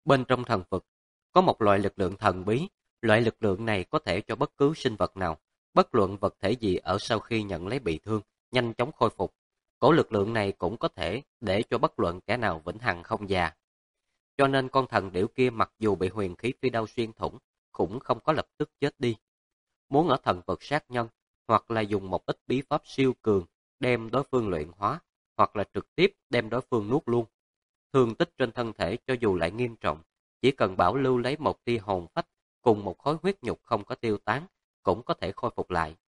Bên trong thần vực, có một loại lực lượng thần bí. Loại lực lượng này có thể cho bất cứ sinh vật nào, bất luận vật thể gì ở sau khi nhận lấy bị thương, nhanh chóng khôi phục. Cổ lực lượng này cũng có thể để cho bất luận kẻ nào vĩnh hằng không già. Cho nên con thần điểu kia mặc dù bị huyền khí phi đao xuyên thủng, cũng không có lập tức chết đi. Muốn ở thần vực sát nhân, hoặc là dùng một ít bí pháp siêu cường đem đối phương luyện hóa, hoặc là trực tiếp đem đối phương nuốt luôn. Thương tích trên thân thể cho dù lại nghiêm trọng, chỉ cần bảo lưu lấy một tia hồn phách cùng một khối huyết nhục không có tiêu tán, cũng có thể khôi phục lại.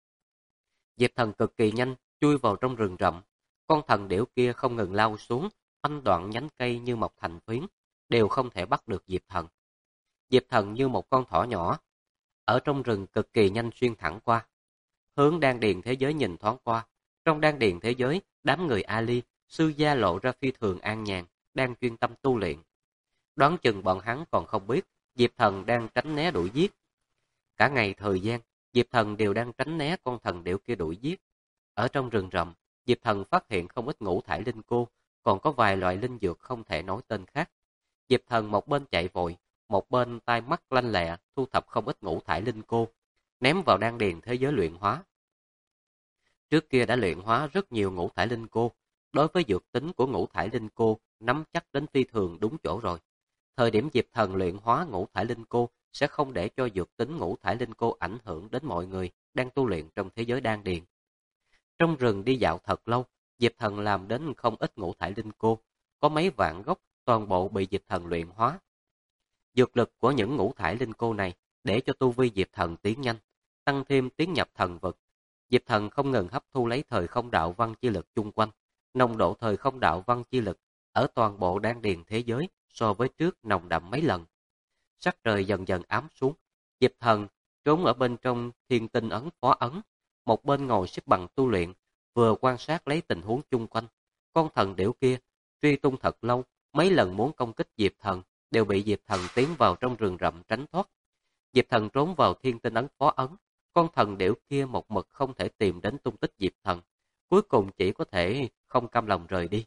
Diệp Thần cực kỳ nhanh chui vào trong rừng rậm, con thần điểu kia không ngừng lao xuống, oanh đoạn nhánh cây như mọc thành phiến, đều không thể bắt được Diệp Thần. Diệp Thần như một con thỏ nhỏ, ở trong rừng cực kỳ nhanh xuyên thẳng qua. Hướng đan điền thế giới nhìn thoáng qua, trong đan điền thế giới, đám người Ali, sư gia lộ ra phi thường an nhàn, đang chuyên tâm tu luyện. Đoán chừng bọn hắn còn không biết, Diệp Thần đang tránh né đuổi giết. Cả ngày thời gian, Diệp Thần đều đang tránh né con thần điểu kia đuổi giết. Ở trong rừng rậm, Diệp Thần phát hiện không ít ngũ thải linh cô, còn có vài loại linh dược không thể nói tên khác. Diệp Thần một bên chạy vội, một bên tai mắt lanh lẹ thu thập không ít ngũ thải linh cô, ném vào đan điền thế giới luyện hóa. Trước kia đã luyện hóa rất nhiều ngũ thải linh cô, đối với dược tính của ngũ thải linh cô nắm chắc đến phi thường đúng chỗ rồi. Thời điểm Diệp Thần luyện hóa ngũ thải linh cô sẽ không để cho dược tính ngũ thải linh cô ảnh hưởng đến mọi người đang tu luyện trong thế giới đan điền. Trong rừng đi dạo thật lâu, Diệp Thần làm đến không ít ngũ thải linh cô, có mấy vạn gốc toàn bộ bị Diệp Thần luyện hóa. Dược lực của những ngũ thải linh cô này để cho tu vi Diệp Thần tiến nhanh, tăng thêm tiến nhập thần vực. Diệp Thần không ngừng hấp thu lấy thời không đạo văn chi lực chung quanh, nồng độ thời không đạo văn chi lực ở toàn bộ đan điền thế giới so với trước nồng đậm mấy lần. Sắc trời dần dần ám xuống, Diệp Thần trốn ở bên trong thiên tinh ấn phó ấn, một bên ngồi xếp bằng tu luyện, vừa quan sát lấy tình huống chung quanh. Con thần điểu kia truy tung thật lâu, mấy lần muốn công kích Diệp Thần đều bị Diệp Thần tiến vào trong rừng rậm tránh thoát. Diệp Thần trốn vào thiên tinh ấn phó ấn, con thần điểu kia một mực không thể tìm đến tung tích Diệp Thần, cuối cùng chỉ có thể không cam lòng rời đi.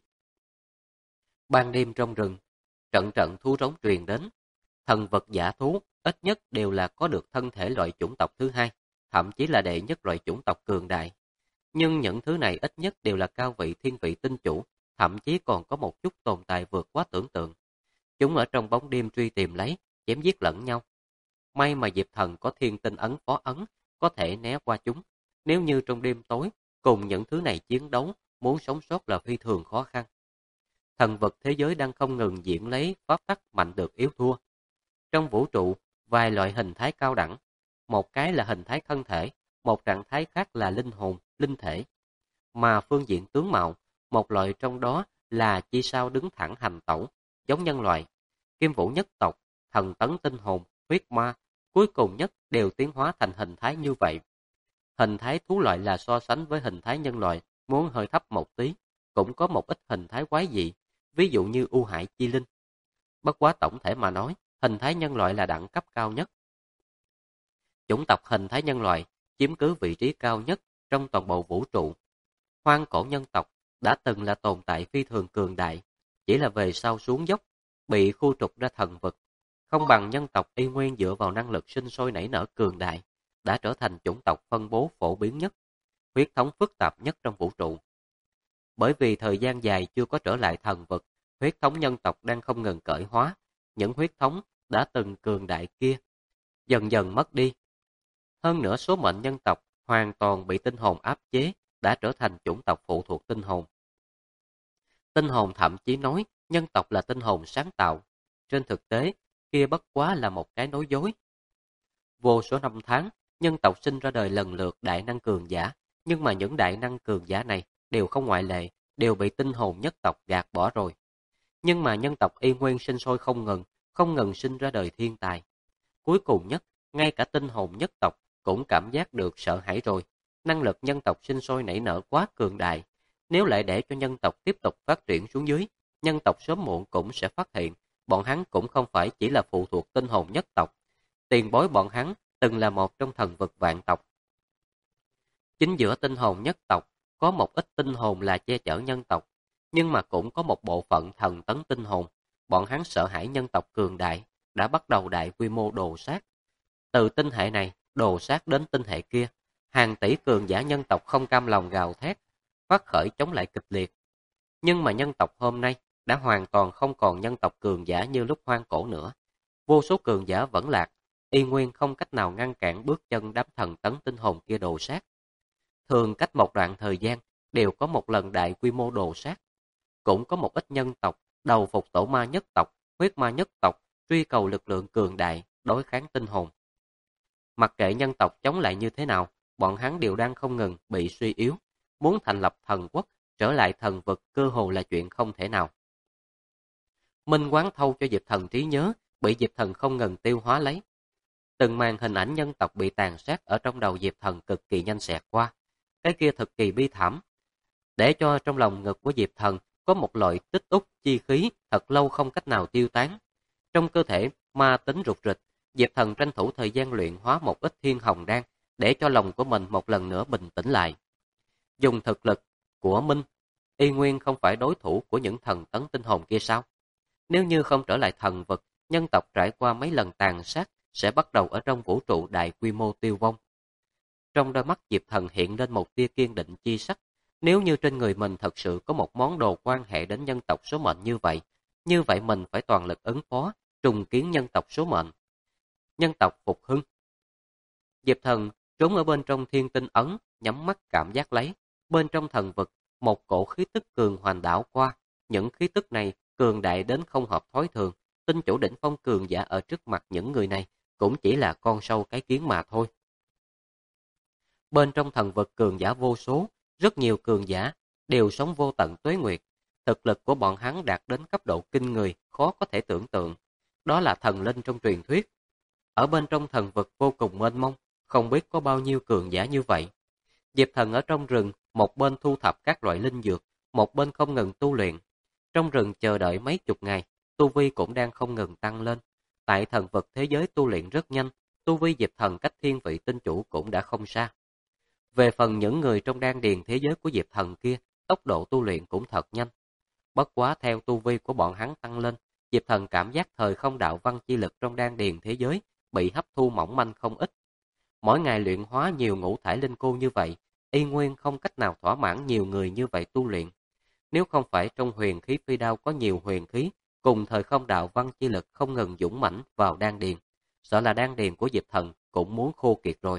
Ban đêm trong rừng, trận trận thú rống truyền đến. Thần vật giả thú ít nhất đều là có được thân thể loại chủng tộc thứ hai, thậm chí là đệ nhất loại chủng tộc cường đại. Nhưng những thứ này ít nhất đều là cao vị thiên vị tinh chủ, thậm chí còn có một chút tồn tại vượt quá tưởng tượng. Chúng ở trong bóng đêm truy tìm lấy, chém giết lẫn nhau. May mà Diệp Thần có thiên tinh ấn phó ấn, có thể né qua chúng. Nếu như trong đêm tối, cùng những thứ này chiến đấu, muốn sống sót là phi thường khó khăn. Thần vật thế giới đang không ngừng diễn lấy pháp tắc mạnh được yếu thua. Trong vũ trụ, vài loại hình thái cao đẳng. Một cái là hình thái thân thể, một trạng thái khác là linh hồn, linh thể. Mà phương diện tướng mạo, một loại trong đó là chi sao đứng thẳng hành tẩu, giống nhân loại. Kim vũ nhất tộc, thần tấn tinh hồn, huyết ma, cuối cùng nhất đều tiến hóa thành hình thái như vậy. Hình thái thú loại là so sánh với hình thái nhân loại, muốn hơi thấp một tí, cũng có một ít hình thái quái dị, ví dụ như U Hải Chi Linh. Bất quá tổng thể mà nói, hình thái nhân loại là đẳng cấp cao nhất. Chủng tộc hình thái nhân loại chiếm cứ vị trí cao nhất trong toàn bộ vũ trụ. Hoang cổ nhân tộc đã từng là tồn tại phi thường cường đại, chỉ là về sau xuống dốc, bị khu trục ra thần vực. Không bằng nhân tộc y nguyên dựa vào năng lực sinh sôi nảy nở cường đại, đã trở thành chủng tộc phân bố phổ biến nhất, huyết thống phức tạp nhất trong vũ trụ. Bởi vì thời gian dài chưa có trở lại thần vực, huyết thống nhân tộc đang không ngừng cởi hóa, những huyết thống đã từng cường đại kia dần dần mất đi. Hơn nữa số mệnh nhân tộc hoàn toàn bị tinh hồn áp chế, đã trở thành chủng tộc phụ thuộc tinh hồn. Tinh hồn thậm chí nói nhân tộc là tinh hồn sáng tạo. Trên thực tế, kia bất quá là một cái nói dối. Vô số năm tháng, nhân tộc sinh ra đời lần lượt đại năng cường giả, nhưng mà những đại năng cường giả này đều không ngoại lệ, đều bị tinh hồn nhất tộc gạt bỏ rồi. Nhưng mà nhân tộc y nguyên sinh sôi không ngừng sinh ra đời thiên tài. Cuối cùng nhất, ngay cả tinh hồn nhất tộc cũng cảm giác được sợ hãi rồi. Năng lực nhân tộc sinh sôi nảy nở quá cường đại. Nếu lại để cho nhân tộc tiếp tục phát triển xuống dưới, nhân tộc sớm muộn cũng sẽ phát hiện, bọn hắn cũng không phải chỉ là phụ thuộc tinh hồn nhất tộc. Tiền bối bọn hắn từng là một trong thần vực vạn tộc. Chính giữa tinh hồn nhất tộc, có một ít tinh hồn là che chở nhân tộc, nhưng mà cũng có một bộ phận thần tấn tinh hồn. bọn hắn sợ hãi nhân tộc cường đại, đã bắt đầu đại quy mô đồ sát. Từ tinh hệ này, đồ sát đến tinh hệ kia, hàng tỷ cường giả nhân tộc không cam lòng gào thét, phát khởi chống lại kịch liệt. Nhưng mà nhân tộc hôm nay đã hoàn toàn không còn nhân tộc cường giả như lúc hoang cổ nữa. Vô số cường giả vẫn lạc, y nguyên không cách nào ngăn cản bước chân đám thần tấn tinh hồn kia đồ sát. Thường cách một đoạn thời gian, đều có một lần đại quy mô đồ sát. Cũng có một ít nhân tộc đầu phục tổ ma nhất tộc, huyết ma nhất tộc, truy cầu lực lượng cường đại, đối kháng tinh hồn. Mặc kệ nhân tộc chống lại như thế nào, bọn hắn đều đang không ngừng bị suy yếu. Muốn thành lập thần quốc, trở lại thần vực cơ hồ là chuyện không thể nào. Minh quán thâu cho Diệp Thần trí nhớ, bị Diệp Thần không ngừng tiêu hóa lấy. Từng màn hình ảnh nhân tộc bị tàn sát ở trong đầu Diệp Thần cực kỳ nhanh xẹt qua. Cái kia cực kỳ bi thảm. Để cho trong lòng ngực của Diệp Thần có một loại tích úc chi khí thật lâu không cách nào tiêu tán. Trong cơ thể ma tính rụt rịch, Diệp Thần tranh thủ thời gian luyện hóa một ít thiên hồng đan để cho lòng của mình một lần nữa bình tĩnh lại. Dùng thực lực của Minh, y nguyên không phải đối thủ của những thần tấn tinh hồn kia sao? Nếu như không trở lại thần vực, nhân tộc trải qua mấy lần tàn sát sẽ bắt đầu ở trong vũ trụ đại quy mô tiêu vong. Trong đôi mắt Diệp Thần hiện lên một tia kiên định chi sắc. Nếu như trên người mình thật sự có một món đồ quan hệ đến nhân tộc số mệnh như vậy mình phải toàn lực ứng phó, trùng kiến nhân tộc số mệnh. Nhân tộc phục hưng. Diệp Thần trốn ở bên trong thiên tinh ấn, nhắm mắt cảm giác lấy. Bên trong thần vực, một cổ khí tức cường hoành đảo qua. Những khí tức này cường đại đến không hợp thói thường. Tinh chủ đỉnh phong cường giả ở trước mặt những người này cũng chỉ là con sâu cái kiến mà thôi. Bên trong thần vực cường giả vô số, rất nhiều cường giả đều sống vô tận tuế nguyệt. Thực lực của bọn hắn đạt đến cấp độ kinh người, khó có thể tưởng tượng. Đó là thần linh trong truyền thuyết. Ở bên trong thần vực vô cùng mênh mông, không biết có bao nhiêu cường giả như vậy. Diệp Thần ở trong rừng, một bên thu thập các loại linh dược, một bên không ngừng tu luyện. Trong rừng chờ đợi mấy chục ngày, tu vi cũng đang không ngừng tăng lên. Tại thần vực thế giới tu luyện rất nhanh, tu vi Diệp Thần cách thiên vị tinh chủ cũng đã không xa. Về phần những người trong đan điền thế giới của Diệp Thần kia, tốc độ tu luyện cũng thật nhanh. Bất quá theo tu vi của bọn hắn tăng lên, Diệp Thần cảm giác thời không đạo văn chi lực trong đan điền thế giới bị hấp thu mỏng manh không ít. Mỗi ngày luyện hóa nhiều ngũ thải linh cô như vậy, y nguyên không cách nào thỏa mãn nhiều người như vậy tu luyện. Nếu không phải trong huyền khí phi đao có nhiều huyền khí, cùng thời không đạo văn chi lực không ngừng dũng mãnh vào đan điền, sợ là đan điền của Diệp Thần cũng muốn khô kiệt rồi.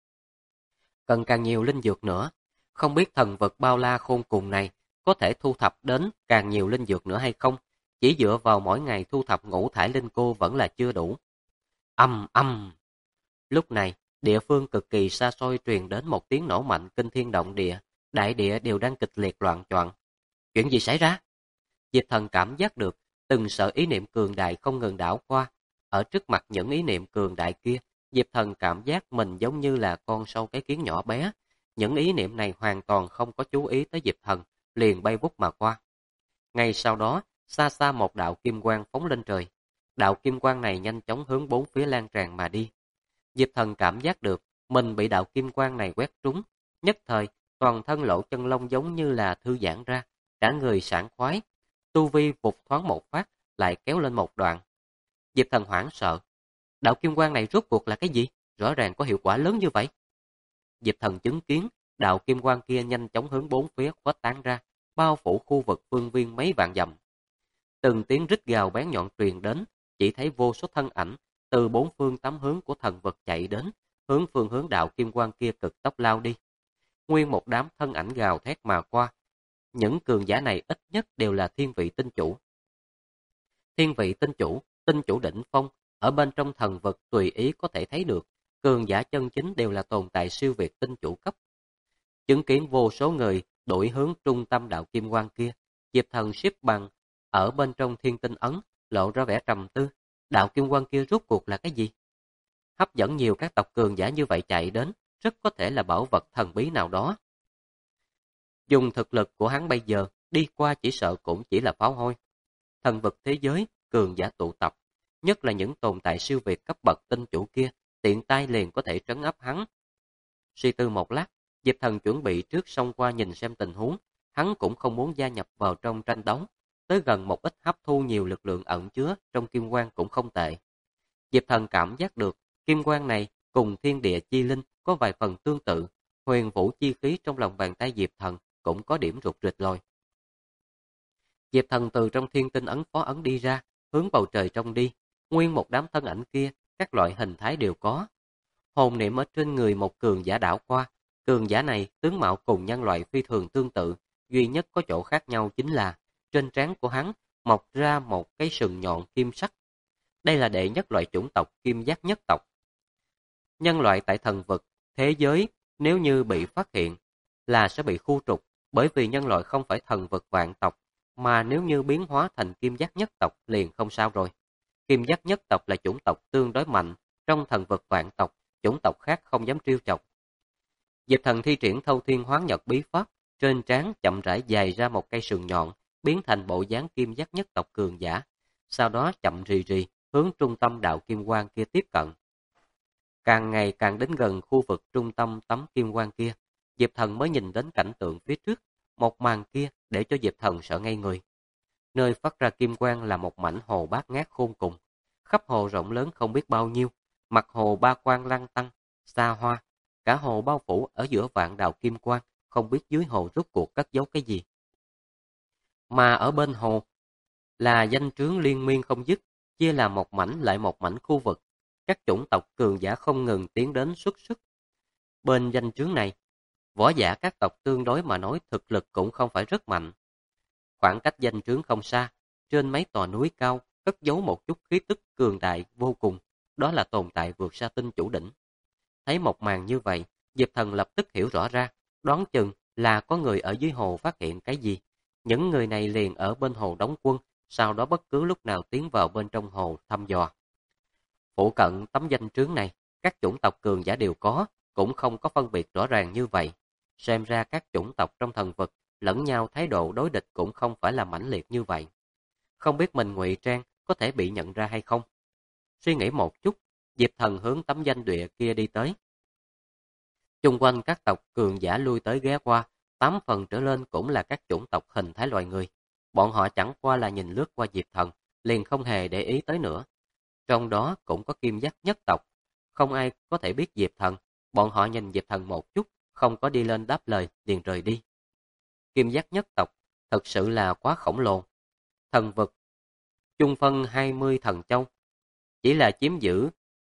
Cần càng nhiều linh dược nữa, không biết thần vật bao la khôn cùng này có thể thu thập đến càng nhiều linh dược nữa hay không, chỉ dựa vào mỗi ngày thu thập ngũ thải linh cô vẫn là chưa đủ. Âm âm. Lúc này, địa phương cực kỳ xa xôi truyền đến một tiếng nổ mạnh kinh thiên động địa, đại địa đều đang kịch liệt loạn choạng. Chuyện gì xảy ra? Diệp Thần cảm giác được từng sợ ý niệm cường đại không ngừng đảo qua. Ở trước mặt những ý niệm cường đại kia, Diệp Thần cảm giác mình giống như là con sâu cái kiến nhỏ bé. Những ý niệm này hoàn toàn không có chú ý tới Diệp Thần, liền bay vút mà qua. Ngay sau đó, xa xa một đạo kim quang phóng lên trời. Đạo kim quang này nhanh chóng hướng bốn phía lan tràn mà đi. Diệp Thần cảm giác được mình bị đạo kim quang này quét trúng. Nhất thời, toàn thân lỗ chân lông giống như là thư giãn ra, cả người sảng khoái. Tu vi vụt thoáng một phát, lại kéo lên một đoạn. Diệp Thần hoảng sợ. Đạo kim quang này rốt cuộc là cái gì? Rõ ràng có hiệu quả lớn như vậy. Diệp Thần chứng kiến, đạo kim quang kia nhanh chóng hướng bốn phía khuếch tán ra, bao phủ khu vực phương viên mấy vạn dặm. Từng tiếng rít gào bén nhọn truyền đến, chỉ thấy vô số thân ảnh từ bốn phương tám hướng của thần vật chạy đến, phương hướng đạo kim quang kia cực tốc lao đi. Nguyên một đám thân ảnh gào thét mà qua. Những cường giả này ít nhất đều là thiên vị tinh chủ. Thiên vị tinh chủ đỉnh phong, ở bên trong thần vật tùy ý có thể thấy được, cường giả chân chính đều là tồn tại siêu việt tinh chủ cấp. Chứng kiến vô số người đuổi hướng trung tâm đạo kim quang kia, Diệp Thần xếp bằng ở bên trong thiên tinh ấn, lộ ra vẻ trầm tư. Đạo kim quang kia rốt cuộc là cái gì? Hấp dẫn nhiều các tộc cường giả như vậy chạy đến, rất có thể là bảo vật thần bí nào đó. Dùng thực lực của hắn bây giờ, đi qua chỉ sợ cũng chỉ là pháo hôi. Thần vực thế giới, cường giả tụ tập, nhất là những tồn tại siêu việt cấp bậc tinh chủ kia, tiện tay liền có thể trấn áp hắn. Suy tư một lát, Diệp Thần chuẩn bị trước xông qua nhìn xem tình huống, hắn cũng không muốn gia nhập vào trong tranh đấu. tới gần một ít hấp thu nhiều lực lượng ẩn chứa trong kim quang cũng không tệ. Diệp Thần cảm giác được kim quang này cùng thiên địa chi linh có vài phần tương tự, huyền vũ chi khí trong lòng bàn tay Diệp Thần cũng có điểm rụt rịch rồi. Diệp Thần từ trong thiên tinh ấn phó ấn đi ra, hướng bầu trời trông đi, nguyên một đám thân ảnh kia, các loại hình thái đều có. Hồn niệm ở trên người một cường giả đảo qua, cường giả này tướng mạo cùng nhân loại phi thường tương tự, duy nhất có chỗ khác nhau chính là trên trán của hắn mọc ra một cái sừng nhọn kim sắc. Đây là đệ nhất loại chủng tộc kim giác nhất tộc. Nhân loại tại thần vực, thế giới nếu như bị phát hiện là sẽ bị khu trục, bởi vì nhân loại không phải thần vực vạn tộc, mà nếu như biến hóa thành kim giác nhất tộc liền không sao rồi. Kim giác nhất tộc là chủng tộc tương đối mạnh, trong thần vực vạn tộc, chủng tộc khác không dám trêu chọc. Diệp Thần thi triển Thâu Thiên Hoán Nhật bí pháp, trên trán chậm rãi dài ra một cây sừng nhọn, biến thành bộ dáng kim giác nhất tộc cường giả, sau đó chậm rì rì hướng trung tâm đạo kim quang kia tiếp cận. Càng ngày càng đến gần khu vực trung tâm tấm kim quang kia, Diệp Thần mới nhìn đến cảnh tượng phía trước, một màn kia để cho Diệp Thần sợ ngây người. Nơi phát ra kim quang là một mảnh hồ bát ngát khôn cùng, khắp hồ rộng lớn không biết bao nhiêu, mặt hồ ba quang lăng tăng, xa hoa, cả hồ bao phủ ở giữa vạn đạo kim quang, không biết dưới hồ rốt cuộc cất giấu cái gì. Mà ở bên hồ là danh trướng liên miên không dứt, chia là một mảnh lại một mảnh khu vực, các chủng tộc cường giả không ngừng tiến đến xuất sức. Bên danh trướng này, võ giả các tộc tương đối mà nói thực lực cũng không phải rất mạnh. Khoảng cách danh trướng không xa, trên mấy tòa núi cao cất giấu một chút khí tức cường đại vô cùng, đó là tồn tại vượt xa tinh chủ đỉnh. Thấy một màn như vậy, Diệp Thần lập tức hiểu rõ ra, đoán chừng là có người ở dưới hồ phát hiện cái gì. Những người này liền ở bên hồ đóng quân, sau đó bất cứ lúc nào tiến vào bên trong hồ thăm dò. Phụ cận tấm danh trướng này, các chủng tộc cường giả đều có, cũng không có phân biệt rõ ràng như vậy. Xem ra các chủng tộc trong thần vực lẫn nhau thái độ đối địch cũng không phải là mãnh liệt như vậy. Không biết mình ngụy trang có thể bị nhận ra hay không? Suy nghĩ một chút, Diệp Thần hướng tấm danh địa kia đi tới. Chung quanh các tộc cường giả lui tới ghé qua, 8 phần trở lên cũng là các chủng tộc hình thái loài người. Bọn họ chẳng qua là nhìn lướt qua Diệp Thần, liền không hề để ý tới nữa. Trong đó cũng có kim giác nhất tộc. Không ai có thể biết Diệp Thần, bọn họ nhìn Diệp Thần một chút, không có đi lên đáp lời, liền rời đi. Kim giác nhất tộc thật sự là quá khổng lồ. Thần vực chung phân 20 thần châu, chỉ là chiếm giữ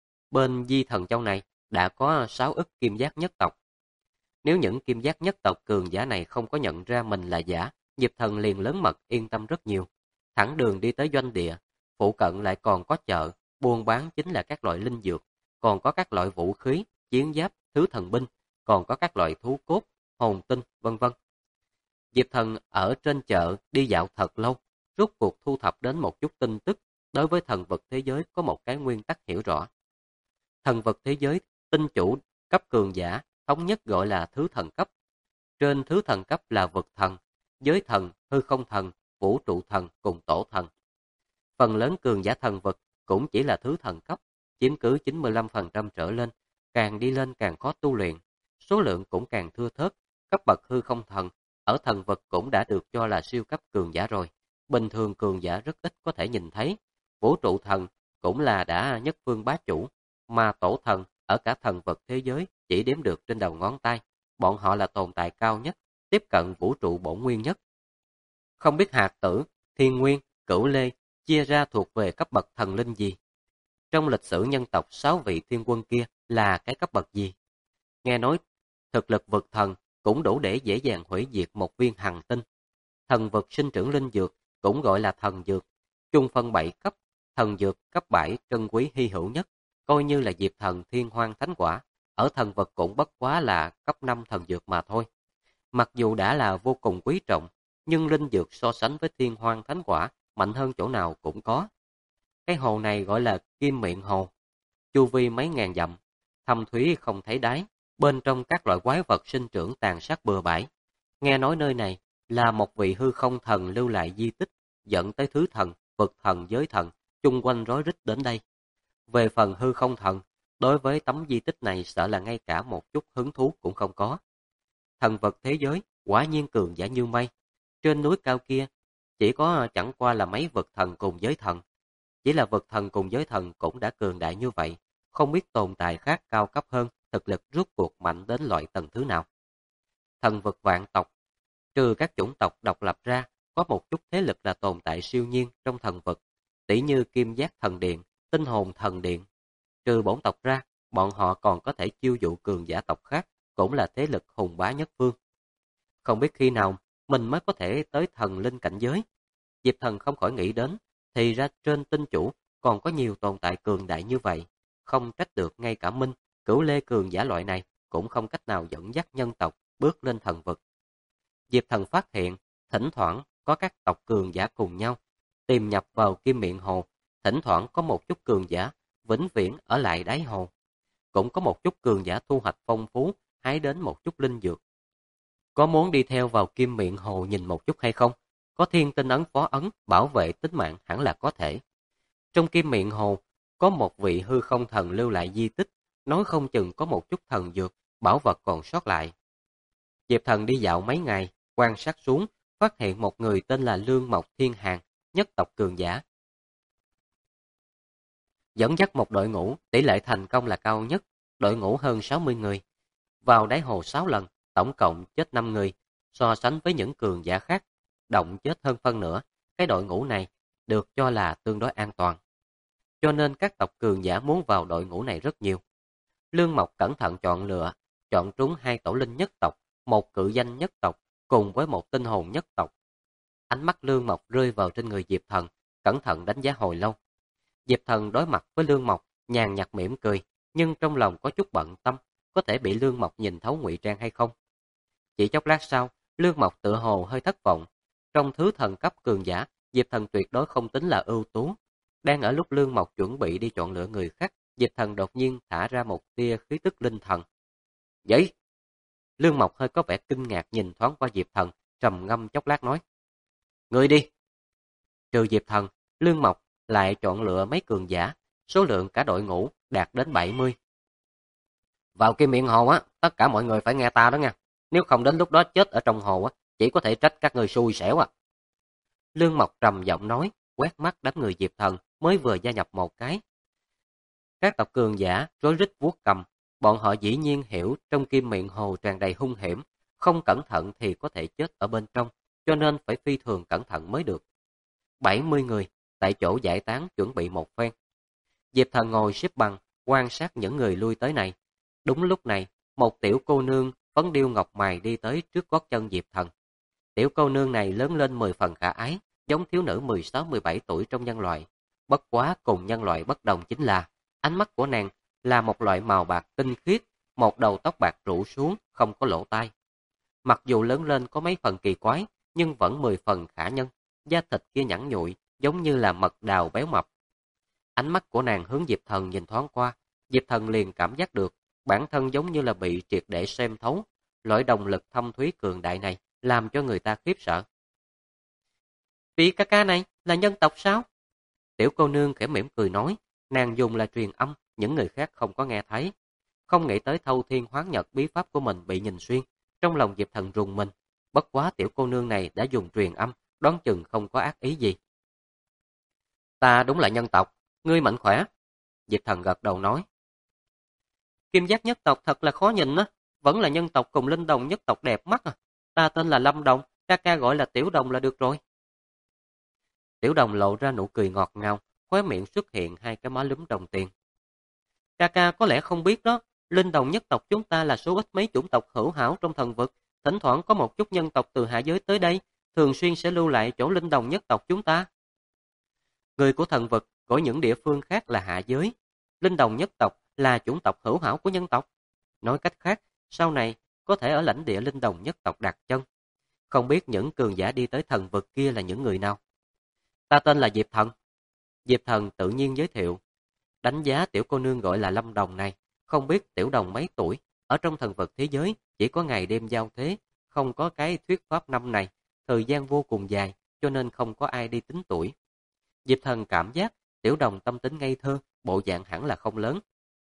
bên Di Thần Châu này đã có 6 ức kim giác nhất tộc. Nếu những kim giác nhất tộc cường giả này không có nhận ra mình là giả, Diệp Thần liền lớn mật yên tâm rất nhiều. Thẳng đường đi tới doanh địa, phụ cận lại còn có chợ, buôn bán chính là các loại linh dược, còn có các loại vũ khí, chiến giáp, thứ thần binh, còn có các loại thú cốt, hồn tinh, vân vân. Diệp Thần ở trên chợ đi dạo thật lâu, rốt cuộc thu thập đến một chút tin tức. Đối với thần vực thế giới có một cái nguyên tắc hiểu rõ. Thần vực thế giới, tinh chủ cấp cường giả, thống nhất gọi là thứ thần cấp. Trên thứ thần cấp là vực thần, giới thần, hư không thần, vũ trụ thần cùng tổ thần. Phần lớn cường giả thần vực cũng chỉ là thứ thần cấp, chiếm cứ 95% trở lên, càng đi lên càng khó tu luyện, số lượng cũng càng thưa thớt. Cấp bậc hư không thần ở thần vực cũng đã được cho là siêu cấp cường giả rồi, bình thường cường giả rất ít có thể nhìn thấy. Vũ trụ thần cũng là đã nhất phương bá chủ, mà tổ thần ở cả thần vực thế giới chỉ đếm được trên đầu ngón tay. Bọn họ là tồn tại cao nhất, tiếp cận vũ trụ bổn nguyên nhất. Không biết hạt tử, thiên nguyên, cửu lê chia ra thuộc về cấp bậc thần linh gì? Trong lịch sử nhân tộc 6 vị thiên quân kia là cái cấp bậc gì? Nghe nói thực lực vực thần cũng đủ để dễ dàng hủy diệt một viên hành tinh. Thần vực sinh trưởng linh dược cũng gọi là thần dược, chung phân 7 cấp. Thần dược cấp 7 trân quý hy hữu nhất, coi như là Diệp Thần Thiên Hoang Thánh Quả, ở thần vực cũng bất quá là cấp 5 thần dược mà thôi. Mặc dù đã là vô cùng quý trọng, nhưng linh dược so sánh với Thiên Hoang Thánh Quả mạnh hơn chỗ nào cũng có. Cái hồ này gọi là Kim Miệng Hồ, chu vi mấy ngàn dặm, thâm thúy không thấy đáy, bên trong các loại quái vật sinh trưởng tàn sát bừa bãi. Nghe nói nơi này là một vị hư không thần lưu lại di tích, dẫn tới thứ thần, vực thần, giới thần chung quanh rối rít đến đây. Về phần hư không thần, đối với tấm di tích này sợ là ngay cả một chút hứng thú cũng không có. Thần vật thế giới quả nhiên cường giả như mây. Trên núi cao kia, chỉ có chẳng qua là mấy vực thần cùng giới thần. Chỉ là vực thần cùng giới thần cũng đã cường đại như vậy, không biết tồn tại khác cao cấp hơn, thực lực rút cuộc mạnh đến loại tầng thứ nào. Thần vực vạn tộc, trừ các chủng tộc độc lập ra, có một chút thế lực là tồn tại siêu nhiên trong thần vực, tỷ như Kim Giác Thần Điện, Tinh Hồn Thần Điện. Trừ bổn tộc ra, bọn họ còn có thể chiêu dụ cường giả tộc khác, cũng là thế lực hùng bá nhất phương. Không biết khi nào mình mới có thể tới thần linh cảnh giới. Diệp Thần không khỏi nghĩ đến, thì ra trên tinh chủ còn có nhiều tồn tại cường đại như vậy. Không trách được ngay cả Minh, Cửu Lê cường giả loại này cũng không cách nào dẫn dắt nhân tộc bước lên thần vực. Diệp Thần phát hiện, thỉnh thoảng có các tộc cường giả cùng nhau tìm nhập vào Kim Miệng Hồ, thỉnh thoảng có một chút cường giả vĩnh viễn ở lại đáy hồ. Cũng có một chút cường giả thu hoạch phong phú, hái đến một chút linh dược. Có muốn đi theo vào Kim Miệng Hồ nhìn một chút hay không? Có thiên tinh ấn phó ấn bảo vệ tính mạng hẳn là có thể. Trong Kim Miệng Hồ có một vị hư không thần lưu lại di tích, nói không chừng có một chút thần dược, bảo vật còn sót lại. Diệp Thần đi dạo mấy ngày, quan sát xuống, phát hiện một người tên là Lương Mộc Thiên Hàn, nhất tộc cường giả. Dẫn dắt một đội ngũ, tỷ lệ thành công là cao nhất, đội ngũ hơn 60 người. Vào đáy hồ 6 lần, tổng cộng chết 5 người, so sánh với những cường giả khác, động chết hơn phân nửa, cái đội ngũ này được cho là tương đối an toàn. Cho nên các tộc cường giả muốn vào đội ngũ này rất nhiều. Lương Mộc cẩn thận chọn lựa, chọn trúng 2 tổ linh nhất tộc, một cự danh nhất tộc, cùng với một tinh hồn nhất tộc. Ánh mắt Lương Mộc rơi vào trên người Diệp Thần, cẩn thận đánh giá hồi lâu. Diệp Thần đối mặt với Lương Mộc, nhàn nhạt mỉm cười, nhưng trong lòng có chút bận tâm, có thể bị Lương Mộc nhìn thấu ngụy trang hay không. Chỉ chốc lát sau, Lương Mộc tựa hồ hơi thất vọng. Trong thứ thần cấp cường giả, Diệp Thần tuyệt đối không tính là ưu tú. Đang ở lúc Lương Mộc chuẩn bị đi chọn lựa người khác, Diệp Thần đột nhiên thả ra một tia khí tức linh thần. Vậy? Lương Mộc hơi có vẻ kinh ngạc nhìn thoáng qua Diệp Thần, trầm ngâm chốc lát nói. Người đi. Trừ Diệp Thần, Lương Mộc lại chọn lựa mấy cường giả, số lượng cả đội ngũ đạt đến 70. Vào Kim Miệng Hồ á, tất cả mọi người phải nghe ta đó nha. Nếu không đến lúc đó chết ở trong hồ á, chỉ có thể trách các người xui xẻo à. Lương Mộc trầm giọng nói, quét mắt đám người Diệp Thần mới vừa gia nhập một cái. Các tộc cường giả rối rít vuốt cầm, bọn họ dĩ nhiên hiểu trong Kim Miệng Hồ tràn đầy hung hiểm, không cẩn thận thì có thể chết ở bên trong, cho nên phải phi thường cẩn thận mới được. 70 người, tại chỗ giải tán chuẩn bị một phen. Diệp Thần ngồi xếp bằng, quan sát những người lui tới này. Đúng lúc này, một tiểu cô nương phấn điêu ngọc mày đi tới trước gót chân Diệp Thần. Tiểu cô nương này lớn lên 10 phần khả ái, giống thiếu nữ 16-17 tuổi trong nhân loại. Bất quá cùng nhân loại bất đồng chính là, ánh mắt của nàng là một loại màu bạc tinh khiết, một đầu tóc bạc rủ xuống, không có lỗ tai. Mặc dù lớn lên có mấy phần kỳ quái, nhưng vẫn 10 phần khả nhân, da thịt kia nhẵn nhụi, giống như là mật đào béo mập. Ánh mắt của nàng hướng Diệp Thần nhìn thoáng qua, Diệp Thần liền cảm giác được, bản thân giống như là bị triệt để xem thấu, loại động lực thâm thúy cường đại này làm cho người ta khiếp sợ. Vị ca ca này là nhân tộc sao? Tiểu cô nương khẽ mỉm cười nói, nàng dùng là truyền âm, những người khác không có nghe thấy. Không nghĩ tới Thâu Thiên Hoán Nhật bí pháp của mình bị nhìn xuyên, trong lòng Diệp Thần rùng mình. Bất quá tiểu cô nương này đã dùng truyền âm, đoán chừng không có ác ý gì. Ta đúng là nhân tộc, ngươi mạnh khỏe. Diệp Thần gật đầu nói. Kim Giác nhất tộc thật là khó nhìn á, vẫn là nhân tộc cùng linh đồng nhất tộc đẹp mắt à. Ta tên là Lâm Đồng, ca ca gọi là Tiểu Đồng là được rồi. Tiểu Đồng lộ ra nụ cười ngọt ngào, khóe miệng xuất hiện 2 cái má lúm đồng tiền. Ca ca có lẽ không biết đó, linh đồng nhất tộc chúng ta là số ít mấy chủng tộc hữu hảo trong thần vực, thỉnh thoảng có một chút nhân tộc từ hạ giới tới đây, thường xuyên sẽ lưu lại chỗ linh đồng nhất tộc chúng ta. Người của thần vực của những địa phương khác là hạ giới, linh đồng nhất tộc là chủng tộc hữu hảo của nhân tộc. Nói cách khác, sau này có thể ở lãnh địa linh đồng nhất tộc đặt chân. Không biết những cường giả đi tới thần vực kia là những người nào? Ta tên là Diệp Thần. Diệp Thần tự nhiên giới thiệu. Đánh giá tiểu cô nương gọi là Lâm Đồng này, không biết tiểu đồng mấy tuổi, ở trong thần vực thế giới chỉ có ngày đêm giao thế, không có cái thuyết pháp năm này, thời gian vô cùng dài, cho nên không có ai đi tính tuổi. Diệp Thần cảm giác tiểu đồng tâm tính ngây thơ, bộ dạng hẳn là không lớn.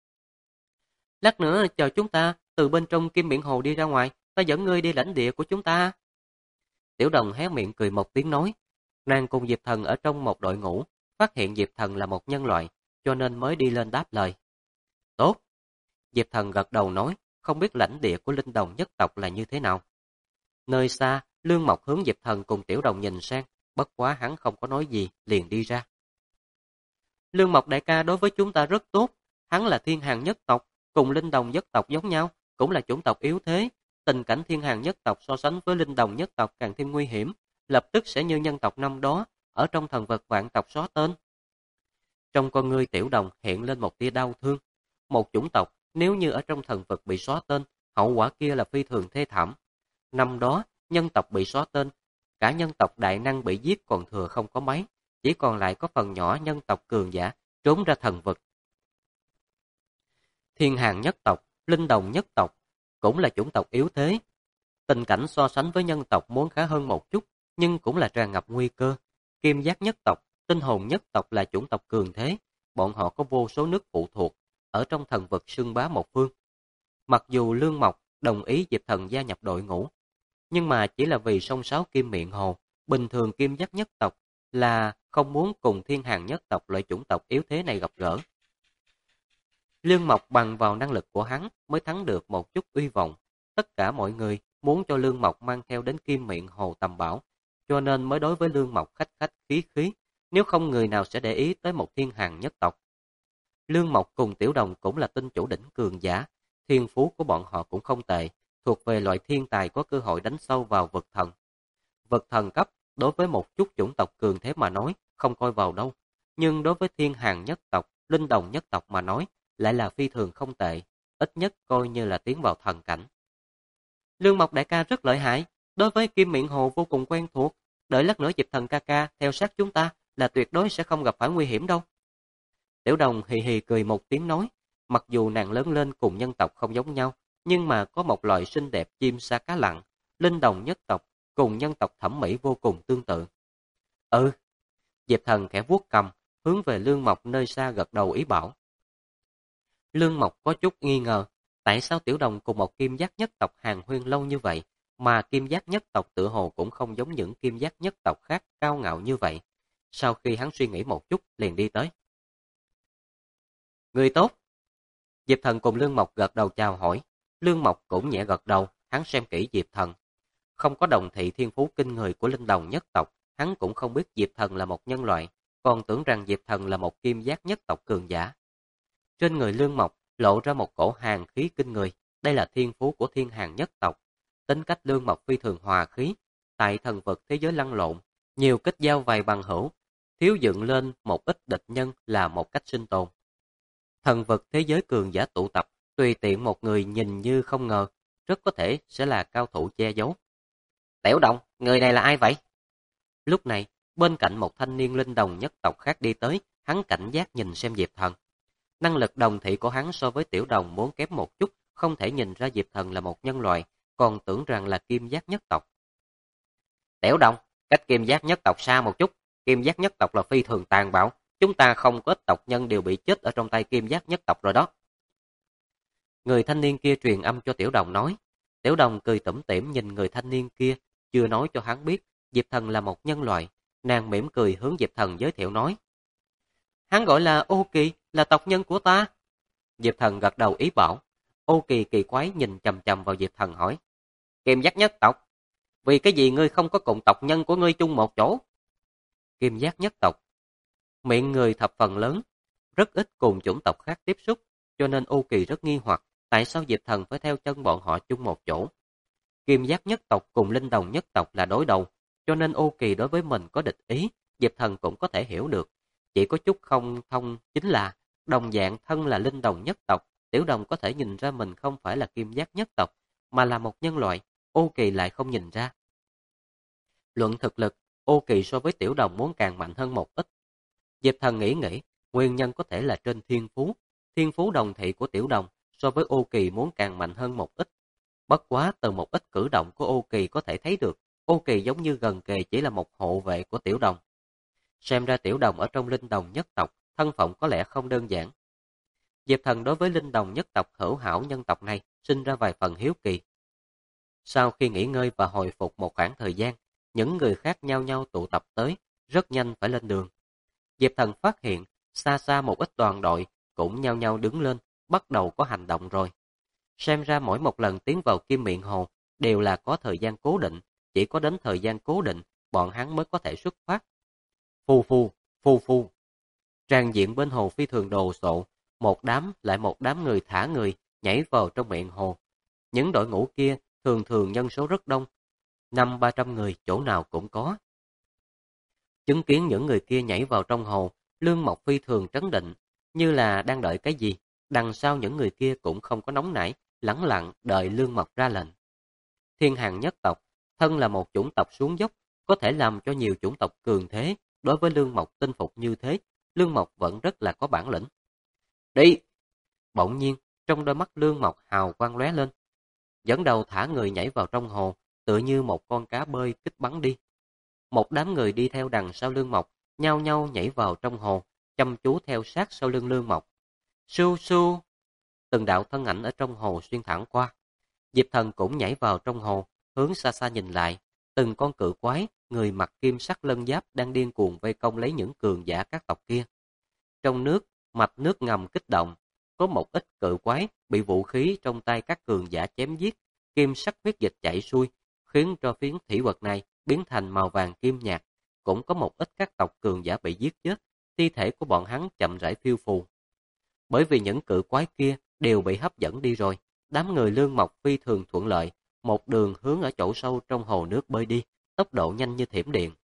Lát nữa chờ chúng ta từ bên trong Kim Miệng Hồ đi ra ngoài, ta dẫn ngươi đi lãnh địa của chúng ta. Tiểu đồng hé miệng cười một tiếng nói, Nàng cùng Diệp Thần ở trong một đội ngũ, phát hiện Diệp Thần là một nhân loại, cho nên mới đi lên đáp lời. Tốt. Diệp Thần gật đầu nói, không biết lãnh địa của linh đồng nhất tộc là như thế nào. Nơi xa, Lương Mộc hướng Diệp Thần cùng Tiểu Đồng nhìn sang, bất quá hắn không có nói gì, liền đi ra. Lương Mộc đại ca đối với chúng ta rất tốt, hắn là thiên hàng nhất tộc, cùng linh đồng nhất tộc giống nhau, cũng là chủng tộc yếu thế. Tình cảnh thiên hàng nhất tộc so sánh với linh đồng nhất tộc càng thêm nguy hiểm, lập tức sẽ như nhân tộc năm đó, ở trong thần vật vạn tộc xóa tên. Trong con ngươi Tiểu Đồng hiện lên một tia đau thương. Một chủng tộc, nếu như ở trong thần vật bị xóa tên, hậu quả kia là phi thường thê thảm. Năm đó, nhân tộc bị xóa tên, cả nhân tộc đại năng bị giết còn thừa không có mấy, chỉ còn lại có phần nhỏ nhân tộc cường giả trốn ra thần vực. Thiên hàng nhất tộc, linh đồng nhất tộc, cũng là chủng tộc yếu thế. Tình cảnh so sánh với nhân tộc muốn khá hơn một chút, nhưng cũng là tràn ngập nguy cơ. Kim giác nhất tộc, tinh hồn nhất tộc là chủng tộc cường thế, bọn họ có vô số nước phụ thuộc, ở trong thần vực xưng bá một phương. Mặc dù Lương Mộc đồng ý Diệp Thần gia nhập đội ngũ, nhưng mà chỉ là vì sông sáo kim miệng hồ, bình thường kim giác nhất tộc là không muốn cùng thiên hàng nhất tộc loại chủng tộc yếu thế này gặp gỡ. Lương Mộc bằng vào năng lực của hắn mới thắng được một chút uy vọng. Tất cả mọi người muốn cho Lương Mộc mang theo đến kim miệng hồ tầm bảo, cho nên mới đối với Lương Mộc khách khách khí khí, nếu không người nào sẽ để ý tới một thiên hàng nhất tộc. Lương Mộc cùng Tiểu Đồng cũng là tinh chủ đỉnh cường giả, thiên phú của bọn họ cũng không tệ, thuộc về loại thiên tài có cơ hội đánh sâu vào vực thần. Vực thần cấp, đối với một chút chủng tộc cường thế mà nói, không coi vào đâu, nhưng đối với thiên hàng nhất tộc, linh đồng nhất tộc mà nói, lại là phi thường không tệ, ít nhất coi như là tiến vào thần cảnh. Lương Mộc đại ca rất lợi hại, đối với kim miệng hồ vô cùng quen thuộc, đợi lát nữa Diệp Thần ca ca theo sát chúng ta là tuyệt đối sẽ không gặp phải nguy hiểm đâu. Tiểu Đồng hì hì cười một tiếng nói, mặc dù nàng lớn lên cùng nhân tộc không giống nhau, nhưng mà có một loại xinh đẹp chim sa cá lặn, linh đồng nhất tộc, cùng nhân tộc thẩm mỹ vô cùng tương tự. Ừ, Diệp Thần khẽ vuốt cầm, hướng về Lương Mộc nơi xa gật đầu ý bảo. Lương Mộc có chút nghi ngờ, tại sao Tiểu Đồng cùng một kim giác nhất tộc hàn huyên lâu như vậy, mà kim giác nhất tộc tựa hồ cũng không giống những kim giác nhất tộc khác cao ngạo như vậy. Sau khi hắn suy nghĩ một chút, liền đi tới. Người tốt. Diệp Thần cùng Lương Mộc gật đầu chào hỏi. Lương Mộc cũng nhẹ gật đầu, hắn xem kỹ Diệp Thần. Không có đồng thị thiên phú kinh người của linh đồng nhất tộc, hắn cũng không biết Diệp Thần là một nhân loại, còn tưởng rằng Diệp Thần là một kim giác nhất tộc cường giả. Trên người Lương Mộc lộ ra một cổ hàn khí kinh người, đây là thiên phú của thiên hàng nhất tộc. Tính cách Lương Mộc phi thường hòa khí, tại thần vực thế giới lăn lộn, nhiều kết giao vài bằng hữu, thiếu dựng lên một ít địch nhân là một cách sinh tồn. Thần vực thế giới cường giả tụ tập, tùy tiện một người nhìn như không ngờ, rất có thể sẽ là cao thủ che giấu. Tiểu Đồng, người này là ai vậy? Lúc này, bên cạnh một thanh niên linh đồng nhất tộc khác đi tới, hắn cảnh giác nhìn xem Diệp Thần. Năng lực đồng thị của hắn so với Tiểu Đồng muốn kém một chút, không thể nhìn ra Diệp Thần là một nhân loại, còn tưởng rằng là kim giác nhất tộc. Tiểu Đồng, cách kim giác nhất tộc xa một chút, kim giác nhất tộc là phi thường tàn bạo, chúng ta không có ít tộc nhân đều bị chết ở trong tay kim giác nhất tộc rồi đó. Người thanh niên kia truyền âm cho Tiểu Đồng nói. Tiểu Đồng cười tủm tỉm nhìn người thanh niên kia, chưa nói cho hắn biết Diệp Thần là một nhân loại. Nàng mỉm cười hướng Diệp Thần giới thiệu nói. Hắn gọi là Ô Kỳ, là tộc nhân của ta. Diệp Thần gật đầu ý bảo. Ô Kỳ kỳ quái nhìn chằm chằm vào Diệp Thần hỏi. Kim giác nhất tộc, vì cái gì ngươi không có cùng tộc nhân của ngươi chung một chỗ? Kim giác nhất tộc, miệng người thập phần lớn, rất ít cùng chủng tộc khác tiếp xúc, cho nên Ô Kỳ rất nghi hoặc tại sao Diệp Thần phải theo chân bọn họ chung một chỗ. Kim giác nhất tộc cùng linh đồng nhất tộc là đối đầu, cho nên Ô Kỳ đối với mình có địch ý, Diệp Thần cũng có thể hiểu được. Chỉ có chút không thông chính là, đồng dạng thân là linh đồng nhất tộc, Tiểu Đồng có thể nhìn ra mình không phải là kim giác nhất tộc, mà là một nhân loại, Ô Kỳ lại không nhìn ra. Luận thực lực, Ô Kỳ so với Tiểu Đồng muốn càng mạnh hơn một ít. Diệp Thần nghĩ, nguyên nhân có thể là trên thiên phú đồng thị của Tiểu Đồng so với Ô Kỳ muốn càng mạnh hơn một ít. Bất quá từ một ít cử động của Ô Kỳ có thể thấy được, Ô Kỳ giống như gần kề chỉ là một hộ vệ của Tiểu Đồng. Xem ra Tiểu Đồng ở trong linh đồng nhất tộc, thân phận có lẽ không đơn giản. Diệp Thần đối với linh đồng nhất tộc hữu hảo nhân tộc này sinh ra vài phần hiếu kỳ. Sau khi nghỉ ngơi và hồi phục một khoảng thời gian, những người khác nhau nhau tụ tập tới, rất nhanh phải lên đường. Diệp Thần phát hiện, xa xa một ít đoàn đội cũng nhao nhao đứng lên, bắt đầu có hành động rồi. Xem ra mỗi một lần tiến vào Kim Miện Hồ đều là có thời gian cố định, chỉ có đến thời gian cố định, bọn hắn mới có thể xuất phát. Phù phù, phù phù. Tràn diện bên hồ phi thường đồ sộ, một đám lại một đám người thả người nhảy vào trong miệng hồ. Những đội ngũ kia thường thường nhân số rất đông, 500-300 người chỗ nào cũng có. Chứng kiến những người kia nhảy vào trong hồ, Lương Mộc phi thường trấn định, như là đang đợi cái gì. Đằng sau những người kia cũng không có nóng nảy, lẳng lặng đợi Lương Mộc ra lệnh. Thiên Hàn nhất tộc, thân là một chủng tộc xuống dốc, có thể làm cho nhiều chủng tộc cường thế. Đối với Lương Mộc tinh phục như thế, Lương Mộc vẫn rất là có bản lĩnh. Đi! Bỗng nhiên, trong đôi mắt Lương Mộc hào quang lóe lên. Dẫn đầu thả người nhảy vào trong hồ, tựa như một con cá bơi kích bắn đi. Một đám người đi theo đằng sau Lương Mộc, nhao nhao nhảy vào trong hồ, chăm chú theo sát sau lưng Lương Mộc. Su su! Từng đạo thân ảnh ở trong hồ xuyên thẳng qua. Diệp Thần cũng nhảy vào trong hồ, hướng xa xa nhìn lại. Từng con cự quái, người mặc kim sắc lân giáp đang điên cuồng vây công lấy những cường giả các tộc kia. Trong nước, mạch nước ngầm kích động, có một ít cự quái bị vũ khí trong tay các cường giả chém giết, kim sắc huyết dịch chảy xuôi, khiến cho phiến thủy vật này biến thành màu vàng kim nhạt. Cũng có một ít các tộc cường giả bị giết chết, thi thể của bọn hắn chậm rãi phiêu phù. Bởi vì những cự quái kia đều bị hấp dẫn đi rồi, đám người Lương Mộc phi thường thuận lợi, một đường hướng ở chỗ sâu trong hồ nước bơi đi, tốc độ nhanh như thiểm điện.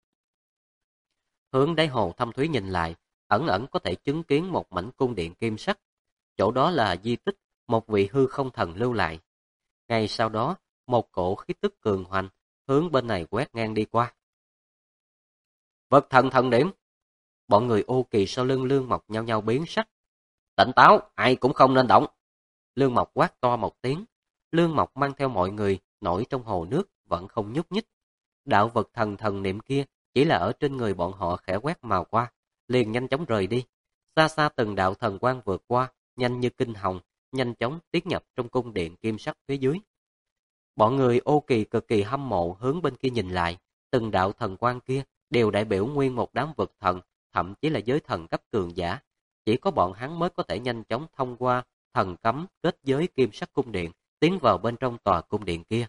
Hướng đáy hồ thâm thúy nhìn lại, ẩn ẩn có thể chứng kiến một mảnh cung điện kim sắc. Chỗ đó là di tích một vị hư không thần lưu lại. Ngay sau đó, một cổ khí tức cường hoành hướng bên này quét ngang đi qua. Vật thần thần điểm. Bọn người ô kỳ sau lưng Lương Mộc nhao nhao biến sắc. Tỉnh táo, ai cũng không nên động. Lương Mộc quát to một tiếng. Lương Mộc mang theo mọi người nổi trong hồ nước vẫn không nhúc nhích. Đạo vật thần thần niệm kia chỉ là ở trên người bọn họ khẽ quét màu qua, liền nhanh chóng rời đi. Xa xa từng đạo thần quang vượt qua, nhanh như kinh hồng, nhanh chóng tiến nhập trong cung điện kim sắc phía dưới. Bọn người ô kỳ cực kỳ hâm mộ hướng bên kia nhìn lại, từng đạo thần quang kia đều đại biểu nguyên một đám vực thần, thậm chí là giới thần cấp cường giả. Chỉ có bọn hắn mới có thể nhanh chóng thông qua thần cấm kết giới kim sắc cung điện, tiến vào bên trong tòa cung điện kia.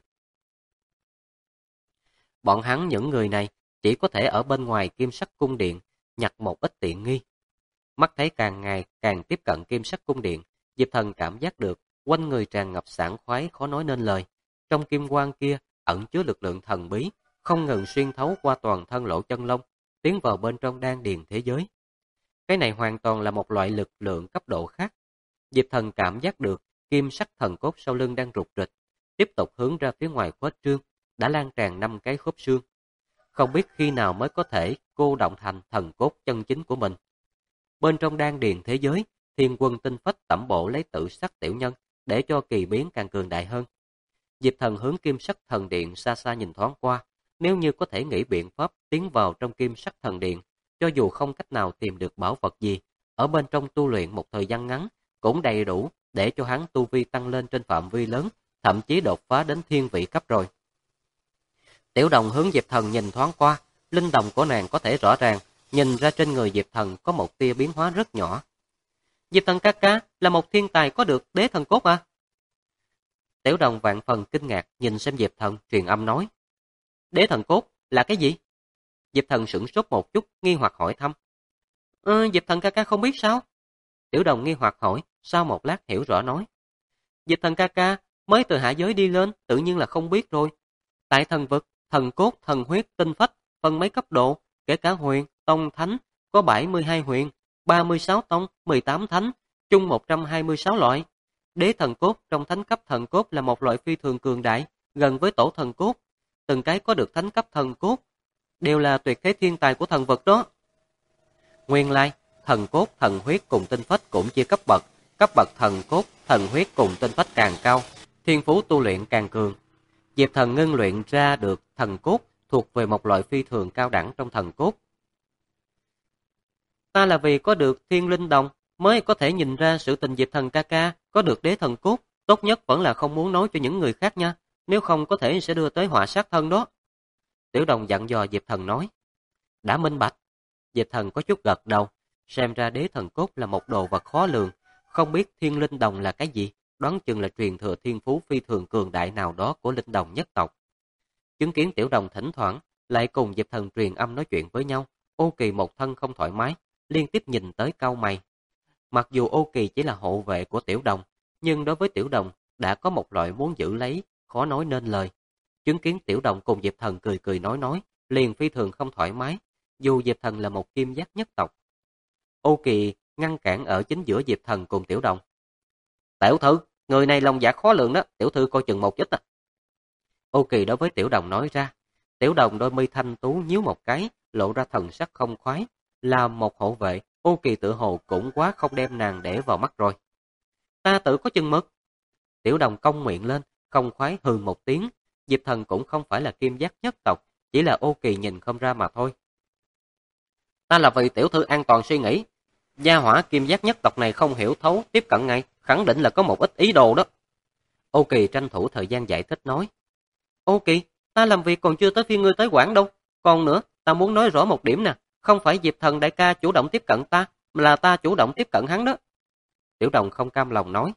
Bọn hắn những người này chỉ có thể ở bên ngoài kim sắc cung điện, nhặt một ít tiện nghi. Mắt thấy càng ngày càng tiếp cận kim sắc cung điện, Diệp Thần cảm giác được quanh người tràn ngập sảng khoái khó nói nên lời. Trong kim quang kia ẩn chứa lực lượng thần bí, không ngừng xuyên thấu qua toàn thân lỗ chân lông, tiến vào bên trong đan điền thế giới. Cái này hoàn toàn là một loại lực lượng cấp độ khác. Diệp Thần cảm giác được kim sắc thần cốt sau lưng đang rụt rịch, tiếp tục hướng ra phía ngoài khuếch trương, đã lan tràn 5 cái khớp xương. Không biết khi nào mới có thể cô động thành thần cốt chân chính của mình. Bên trong đan điền thế giới, Thiên Quân tinh phách tẩm bổ lấy tự sắc tiểu nhân, để cho kỳ biến càng cường đại hơn. Diệp Thần hướng kim sắc thần điện xa xa nhìn thoáng qua, nếu như có thể nghĩ biện pháp tiến vào trong kim sắc thần điện, cho dù không cách nào tìm được bảo vật gì, ở bên trong tu luyện một thời gian ngắn, cũng đầy đủ để cho hắn tu vi tăng lên trên phạm vi lớn, thậm chí đột phá đến thiên vị cấp rồi. Tiểu Đồng hướng Diệp Thần nhìn thoáng qua, linh đồng của nàng có thể rõ ràng nhìn ra trên người Diệp Thần có một tia biến hóa rất nhỏ. Diệp Thần ca ca là một thiên tài có được đế thần cốt à? Tiểu Đồng vạn phần kinh ngạc nhìn xem Diệp Thần, truyền âm nói. Đế thần cốt là cái gì? Diệp Thần sửng sốt một chút, nghi hoặc hỏi thăm. Diệp Thần ca ca không biết sao? Tiểu Đồng nghi hoặc hỏi, sau một lát hiểu rõ nói. Diệp Thần ca ca mới từ hạ giới đi lên, tự nhiên là không biết rồi. Tại thần vực, thần cốt, thần huyết, tinh phách, phân mấy cấp độ, kể cả huyền, tông, thánh, có 72 huyền, 36 tông, 18 thánh, chung 126 loại. Đế thần cốt trong thánh cấp thần cốt là một loại phi thường cường đại, gần với tổ thần cốt. Từng cái có được thánh cấp thần cốt, đều là tuyệt thế thiên tài của thần vực đó. Nguyên lai, thần cốt, thần huyết cùng tinh phách cũng chia cấp bậc thần cốt, thần huyết cùng tinh phách càng cao, thiên phú tu luyện càng cường. Diệp Thần ngưng luyện ra được thần cốt thuộc về một loại phi thường cao đẳng trong thần cốt. Ta là vì có được thiên linh đồng mới có thể nhìn ra sự tình Diệp Thần ca ca có được đế thần cốt, tốt nhất vẫn là không muốn nói cho những người khác nha, nếu không có thể sẽ đưa tới họa sát thân đó. Tiểu Đồng dặn dò Diệp Thần nói. Đã minh bạch. Diệp Thần có chút gật đầu, xem ra đế thần cốt là một đồ vật khó lường, không biết thiên linh đồng là cái gì, đoán chừng là truyền thừa thiên phú phi thường cường đại nào đó của linh đồng nhất tộc. Chứng kiến Tiểu Đồng thỉnh thoảng lại cùng Diệp Thần truyền âm nói chuyện với nhau, Ô Kỳ một thân không thoải mái, liên tiếp nhìn tới cau mày. Mặc dù Ô Kỳ chỉ là hộ vệ của Tiểu Đồng, nhưng đối với Tiểu Đồng đã có một loại muốn giữ lấy, khó nói nên lời. Chứng kiến Tiểu Đồng cùng Diệp Thần cười cười nói, liền phi thường không thoải mái, dù Diệp Thần là một kim giác nhất tộc. Ô Kỳ ngăn cản ở chính giữa Diệp Thần cùng Tiểu Đồng. Tiểu thư, người này lòng dạ khó lường đó, tiểu thư coi chừng một chút à. Ô Kỳ đối với Tiểu Đồng nói ra. Tiểu Đồng đôi mi thanh tú nhíu một cái, lộ ra thần sắc không khoái. Là một hộ vệ, Ô Kỳ tự hồ cũng quá không đem nàng để vào mắt rồi. Ta tự có chừng mực. Tiểu Đồng cong miệng lên, không khoái hừ một tiếng. Diệp Thần cũng không phải là kim giác nhất tộc, chỉ là Ô Kỳ nhìn không ra mà thôi. Ta là vì tiểu thư an toàn suy nghĩ. Gia hỏa kim giác nhất tộc này không hiểu thấu, tiếp cận ngay, khẳng định là có một ít ý đồ đó. Ô Kỳ tranh thủ thời gian giải thích nói. Ô Kỳ, ta làm việc còn chưa tới phiên ngươi tới quản đâu. Còn nữa, ta muốn nói rõ một điểm nè, không phải Diệp Thần đại ca chủ động tiếp cận ta, mà là ta chủ động tiếp cận hắn đó. Tiểu Đồng không cam lòng nói.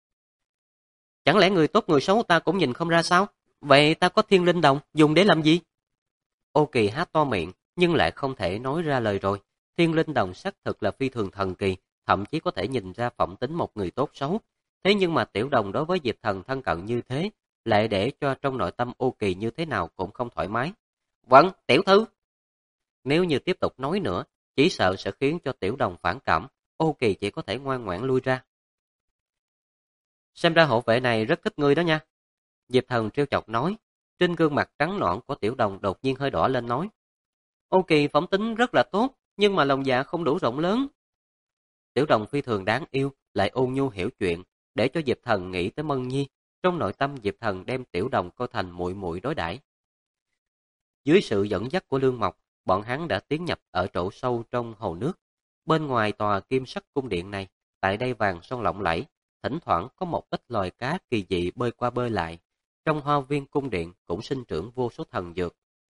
Chẳng lẽ người tốt người xấu ta cũng nhìn không ra sao? Vậy ta có thiên linh đồng, dùng để làm gì? Ô Kỳ há to miệng, nhưng lại không thể nói ra lời rồi. Thiên linh đồng xác thực là phi thường thần kỳ, thậm chí có thể nhìn ra phẩm tính một người tốt xấu. Thế nhưng mà Tiểu Đồng đối với Diệp Thần thân cận như thế, lại để cho trong nội tâm Ô Kỳ như thế nào cũng không thoải mái. Vâng, tiểu thư. Nếu như tiếp tục nói nữa, chỉ sợ sẽ khiến cho Tiểu Đồng phản cảm, Ô Kỳ chỉ có thể ngoan ngoãn lui ra. Xem ra hộ vệ này rất thích ngươi đó nha. Diệp Thần trêu chọc nói, trên gương mặt trắng nõn của Tiểu Đồng đột nhiên hơi đỏ lên nói. Ô Kỳ phẩm tính rất là tốt, nhưng mà lòng dạ không đủ rộng lớn. Tiểu Đồng phi thường đáng yêu, lại ôn nhu hiểu chuyện, để cho Diệp Thần nghĩ tới Mân Nhi. Trong nội tâm Diệp Thần đem Tiểu Đồng coi thành muội muội đối đãi. Dưới sự dẫn dắt của Lương Mộc, bọn hắn đã tiến nhập ở chỗ sâu trong hồ nước. Bên ngoài tòa kim sắc cung điện này, tại đây vàng son lộng lẫy, thỉnh thoảng có một ít loài cá kỳ dị bơi qua bơi lại. Trong hoa viên cung điện cũng sinh trưởng vô số thần dược.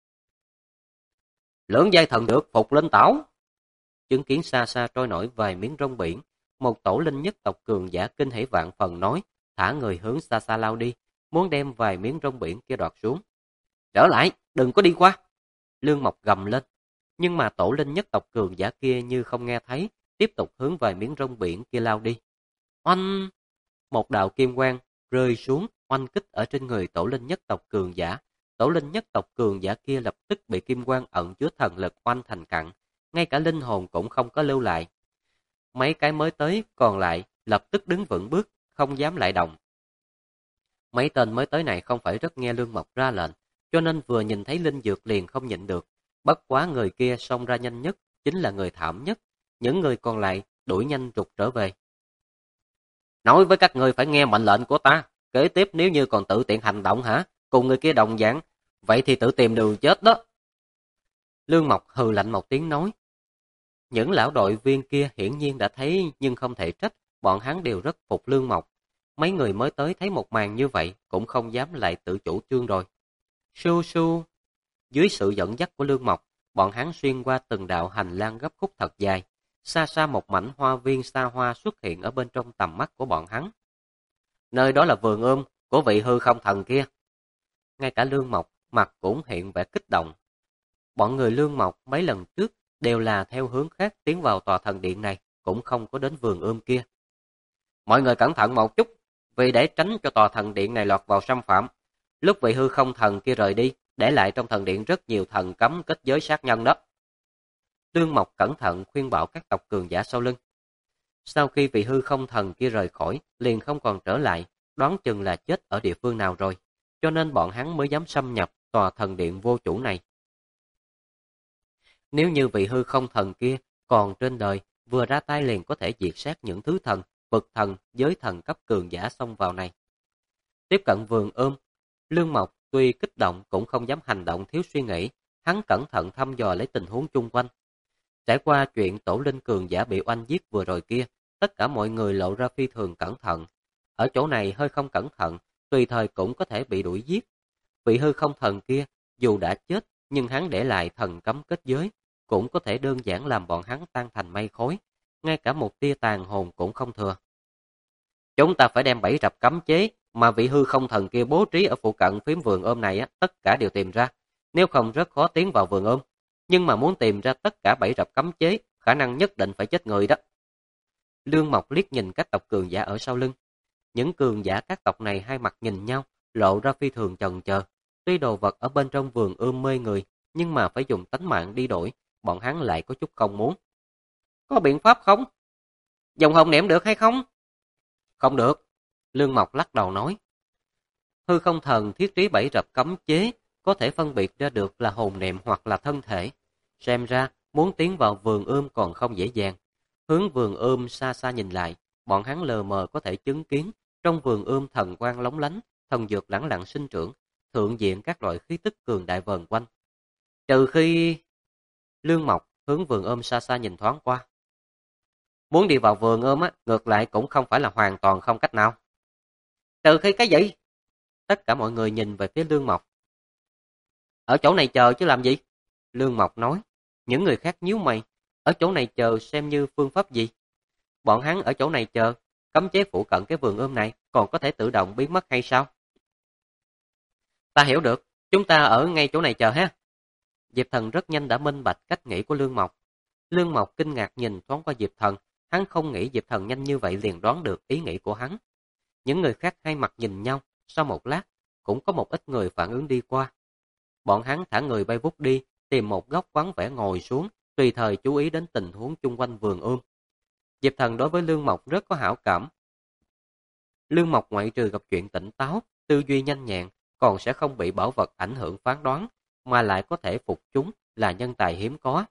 Lưỡng giai thần dược phục linh tảo. Chứng kiến xa xa trôi nổi vài miếng rong biển, một tổ linh nhất tộc cường giả kinh hỉ vạn phần nói, thả người hướng xa xa lao đi, muốn đem vài miếng rong biển kia đoạt xuống. Trở lại, đừng có đi qua. Lương Mộc gầm lên, nhưng mà tổ linh nhất tộc cường giả kia như không nghe thấy, tiếp tục hướng vài miếng rong biển kia lao đi. Oanh! Một đạo kim quang rơi xuống, oanh kích ở trên người tổ linh nhất tộc cường giả. Tổ linh nhất tộc cường giả kia lập tức bị kim quang ẩn chứa thần lực oanh thành cặn, ngay cả linh hồn cũng không có lưu lại. Mấy cái mới tới còn lại lập tức đứng vững bước, không dám lại động. Mấy tên mới tới này không phải rất nghe Lương Mộc ra lệnh, cho nên vừa nhìn thấy linh dược liền không nhịn được. Bất quá người kia xông ra nhanh nhất, chính là người thảm nhất. Những người còn lại đuổi nhanh rụt trở về. Nói với các người phải nghe mệnh lệnh của ta. Kế tiếp nếu như còn tự tiện hành động hả? Cùng người kia đồng dạng, vậy thì tự tìm đường chết đó. Lương Mộc hừ lạnh một tiếng nói. Những lão đội viên kia hiển nhiên đã thấy nhưng không thể trách, bọn hắn đều rất phục Lương Mộc. Mấy người mới tới thấy một màn như vậy cũng không dám lại tự chủ trương rồi. Su su. Dưới sự dẫn dắt của Lương Mộc, bọn hắn xuyên qua từng đạo hành lang gấp khúc thật dài. Xa xa một mảnh hoa viên xa hoa xuất hiện ở bên trong tầm mắt của bọn hắn. Nơi đó là vườn ươm của vị hư không thần kia. Ngay cả Lương Mộc mặt cũng hiện vẻ kích động. Bọn người Lương Mộc mấy lần trước đều là theo hướng khác tiến vào tòa thần điện này, cũng không có đến vườn ươm kia. Mọi người cẩn thận một chút, vì để tránh cho tòa thần điện này lọt vào xâm phạm. Lúc vị hư không thần kia rời đi, để lại trong thần điện rất nhiều thần cấm kết giới sát nhân đó. Lương Mộc cẩn thận khuyên bảo các tộc cường giả sau lưng. Sau khi vị hư không thần kia rời khỏi, liền không còn trở lại, đoán chừng là chết ở địa phương nào rồi, cho nên bọn hắn mới dám xâm nhập tòa thần điện vô chủ này. Nếu như vị hư không thần kia còn trên đời, vừa ra tay liền có thể diệt sát những thứ thần, vực thần, giới thần cấp cường giả xông vào này. Tiếp cận vườn ươm, Lương Mộc tuy kích động cũng không dám hành động thiếu suy nghĩ, hắn cẩn thận thăm dò lấy tình huống chung quanh. Trải qua chuyện tổ linh cường giả bị oanh giết vừa rồi kia, tất cả mọi người lộ ra phi thường cẩn thận. Ở chỗ này hơi không cẩn thận, tùy thời cũng có thể bị đuổi giết. Vị hư không thần kia, dù đã chết, nhưng hắn để lại thần cấm kết giới, cũng có thể đơn giản làm bọn hắn tan thành mây khói, ngay cả một tia tàn hồn cũng không thừa. Chúng ta phải đem 7 rập cấm chế mà vị hư không thần kia bố trí ở phụ cận phiến vườn ươm này tất cả đều tìm ra, nếu không rất khó tiến vào vườn ươm. Nhưng mà muốn tìm ra tất cả 7 rập cấm chế, khả năng nhất định phải chết người đó. Lương Mộc liếc nhìn các tộc cường giả ở sau lưng. Những cường giả các tộc này hai mặt nhìn nhau, lộ ra phi thường chần chờ. Tuy đồ vật ở bên trong vườn ươm mê người, nhưng mà phải dùng tánh mạng đi đổi, bọn hắn lại có chút không muốn. Có biện pháp không? Dùng hồn niệm được hay không? Không được. Lương Mộc lắc đầu nói. Hư không thần thiết trí 7 rập cấm chế, có thể phân biệt ra được là hồn niệm hoặc là thân thể. Xem ra, muốn tiến vào vườn ươm còn không dễ dàng. Hướng vườn ươm xa xa nhìn lại, bọn hắn lờ mờ có thể chứng kiến trong vườn ươm thần quang lóng lánh, thần dược lẳng lặng sinh trưởng, thượng diện các loại khí tức cường đại vờn quanh. Trừ khi... Lương Mộc hướng vườn ươm xa xa nhìn thoáng qua. Muốn đi vào vườn ươm ngược lại cũng không phải là hoàn toàn không cách nào. Trừ khi cái gì? Tất cả mọi người nhìn về phía Lương Mộc. Ở chỗ này chờ chứ làm gì? Lương Mộc nói. Những người khác nhíu mày. Ở chỗ này chờ xem như phương pháp gì? Bọn hắn ở chỗ này chờ, cấm chế phụ cận cái vườn ươm này còn có thể tự động biến mất hay sao? Ta hiểu được, chúng ta ở ngay chỗ này chờ ha. Diệp Thần rất nhanh đã minh bạch cách nghĩ của Lương Mộc. Lương Mộc kinh ngạc nhìn thoáng qua Diệp Thần, hắn không nghĩ Diệp Thần nhanh như vậy liền đoán được ý nghĩ của hắn. Những người khác hai mặt nhìn nhau, sau một lát, cũng có một ít người phản ứng đi qua. Bọn hắn thả người bay vút đi, tìm một góc vắng vẻ ngồi xuống, tùy thời chú ý đến tình huống chung quanh vườn ươm. Diệp Thần đối với Lương Mộc rất có hảo cảm. Lương Mộc ngoại trừ gặp chuyện tỉnh táo, tư duy nhanh nhẹn, còn sẽ không bị bảo vật ảnh hưởng phán đoán, mà lại có thể phục chúng là nhân tài hiếm có.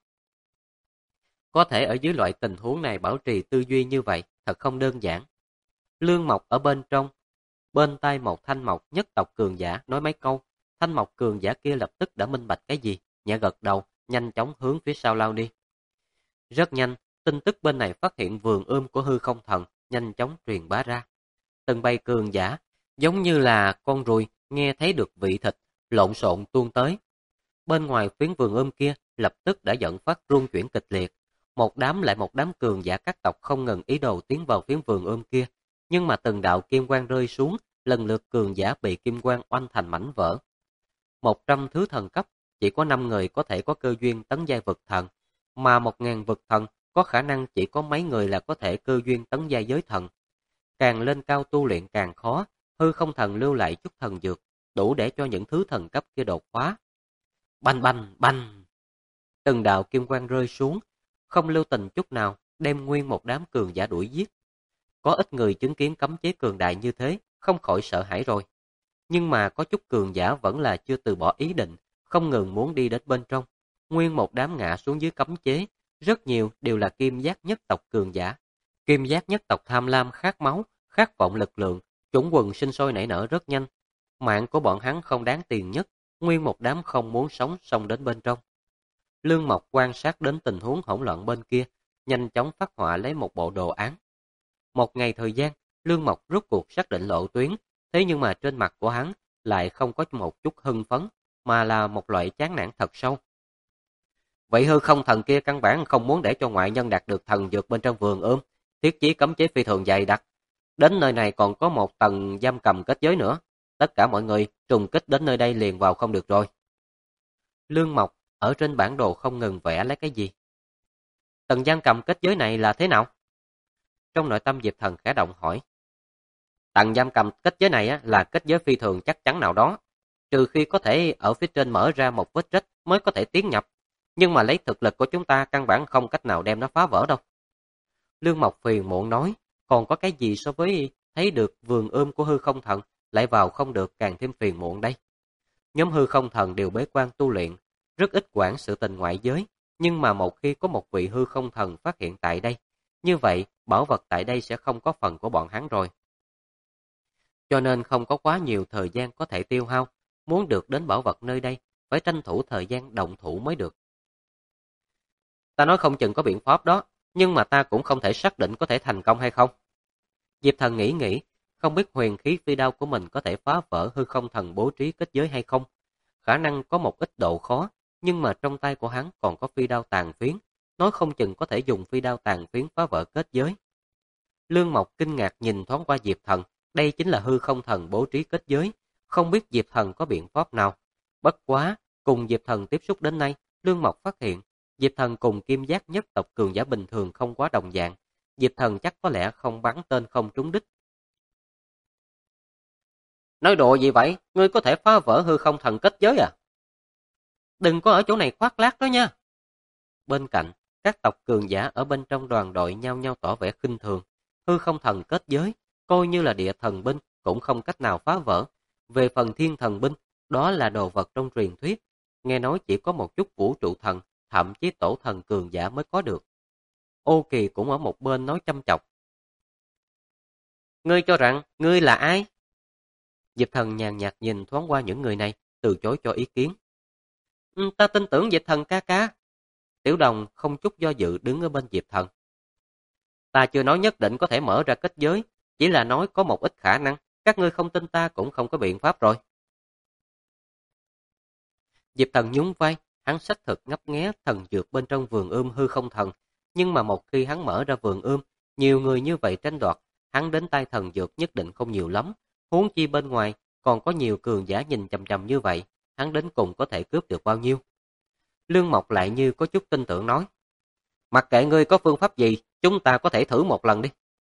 Có thể ở dưới loại tình huống này bảo trì tư duy như vậy, thật không đơn giản. Lương Mộc ở bên trong, bên tai một Thanh Mộc nhất tộc cường giả nói mấy câu, Thanh Mộc cường giả kia lập tức đã minh bạch cái gì, nhẹ gật đầu, nhanh chóng hướng phía sau lao đi. Rất nhanh, tin tức bên này phát hiện vườn ươm của hư không thần, nhanh chóng truyền bá ra. Từng bầy cường giả, giống như là con ruồi, nghe thấy được vị thịt, lộn xộn tuôn tới. Bên ngoài phiến vườn ươm kia, lập tức đã dẫn phát rung chuyển kịch liệt. Một đám lại một đám cường giả các tộc không ngừng ý đồ tiến vào phiến vườn ươm kia, nhưng mà từng đạo kim quang rơi xuống, lần lượt cường giả bị kim quang oanh thành mảnh vỡ. 100 thứ thần cấp, chỉ có 5 người có thể có cơ duyên tấn giai vực thần, mà 1000 vực thần có khả năng chỉ có mấy người là có thể cơ duyên tấn giai giới thần. Càng lên cao tu luyện càng khó, hư không thần lưu lại chút thần dược, đủ để cho những thứ thần cấp kia đột phá. Bành bành bành! Từng đạo kim quang rơi xuống, không lưu tình chút nào, đem nguyên một đám cường giả đuổi giết. Có ít người chứng kiến cấm chế cường đại như thế, không khỏi sợ hãi rồi. Nhưng mà có chút cường giả vẫn là chưa từ bỏ ý định, không ngừng muốn đi đến bên trong. Nguyên một đám ngã xuống dưới cấm chế, rất nhiều đều là kim giác nhất tộc cường giả. Kim giác nhất tộc tham lam khát máu, khát vọng lực lượng, chủng quần sinh sôi nảy nở rất nhanh. Mạng của bọn hắn không đáng tiền nhất, nguyên một đám không muốn sống xông đến bên trong. Lương Mộc quan sát đến tình huống hỗn loạn bên kia, nhanh chóng phát họa lấy một bộ đồ án. Một ngày thời gian, Lương Mộc rốt cuộc xác định lộ tuyến, thế nhưng mà trên mặt của hắn lại không có một chút hưng phấn, mà là một loại chán nản thật sâu. Vậy hư không thần kia căn bản không muốn để cho ngoại nhân đạt được thần dược bên trong vườn ươm, thiết chí cấm chế phi thường dày đặc. Đến nơi này còn có một tầng giam cầm kết giới nữa. Tất cả mọi người trùng kích đến nơi đây liền vào không được rồi. Lương Mộc ở trên bản đồ không ngừng vẽ lấy cái gì. Tầng giam cầm kết giới này là thế nào? Trong nội tâm Diệp Thần khẽ động hỏi. Tầng giam cầm kết giới này là kết giới phi thường chắc chắn nào đó. Trừ khi có thể ở phía trên mở ra một vết rách mới có thể tiến nhập. Nhưng mà lấy thực lực của chúng ta căn bản không cách nào đem nó phá vỡ đâu. Lương Mộc phiền muộn nói, còn có cái gì so với thấy được vườn ươm của hư không thần lại vào không được càng thêm phiền muộn đây. Nhóm hư không thần đều bế quan tu luyện, rất ít quản sự tình ngoại giới, nhưng mà một khi có một vị hư không thần phát hiện tại đây, như vậy bảo vật tại đây sẽ không có phần của bọn hắn rồi. Cho nên không có quá nhiều thời gian có thể tiêu hao, muốn được đến bảo vật nơi đây, phải tranh thủ thời gian động thủ mới được. Ta nói không chừng có biện pháp đó, nhưng mà ta cũng không thể xác định có thể thành công hay không. Diệp Thần nghĩ, không biết huyền khí phi đao của mình có thể phá vỡ hư không thần bố trí kết giới hay không. Khả năng có một ít độ khó, nhưng mà trong tay của hắn còn có phi đao tàn phiến, nói không chừng có thể dùng phi đao tàn phiến phá vỡ kết giới. Lương Mộc kinh ngạc nhìn thoáng qua Diệp Thần, đây chính là hư không thần bố trí kết giới, không biết Diệp Thần có biện pháp nào. Bất quá, cùng Diệp Thần tiếp xúc đến nay, Lương Mộc phát hiện, Diệp Thần cùng Kim Giác nhất tộc cường giả bình thường không quá đồng dạng, Diệp Thần chắc có lẽ không bắn tên không trúng đích. Nói đùa gì vậy? Ngươi có thể phá vỡ hư không thần kết giới à? Đừng có ở chỗ này khoác lác đó nha. Bên cạnh, các tộc cường giả ở bên trong đoàn đội nhao nhao tỏ vẻ khinh thường. Hư không thần kết giới, coi như là địa thần binh cũng không cách nào phá vỡ. Về phần thiên thần binh, đó là đồ vật trong truyền thuyết. Nghe nói chỉ có một chút vũ trụ thần, thậm chí tổ thần cường giả mới có được. Ô Kỳ cũng ở một bên nói chăm chọc. Ngươi cho rằng, ngươi là ai? Diệp Thần nhàn nhạt nhìn thoáng qua những người này, từ chối cho ý kiến. Ta tin tưởng Diệp Thần ca ca. Tiểu Đồng không chút do dự đứng ở bên Diệp Thần. Ta chưa nói nhất định có thể mở ra kết giới, chỉ là nói có một ít khả năng, các ngươi không tin ta cũng không có biện pháp rồi. Diệp Thần nhún vai, hắn xác thực ngấp nghé thần dược bên trong vườn hư không thần, nhưng mà một khi hắn mở ra vườn nhiều người như vậy tranh đoạt, hắn đến tay thần dược nhất định không nhiều lắm, huống chi bên ngoài còn có nhiều cường giả nhìn chằm chằm như vậy, hắn đến cùng có thể cướp được bao nhiêu. Lương Mộc lại như có chút tin tưởng nói, mặc kệ ngươi có phương pháp gì, chúng ta có thể thử một lần đi.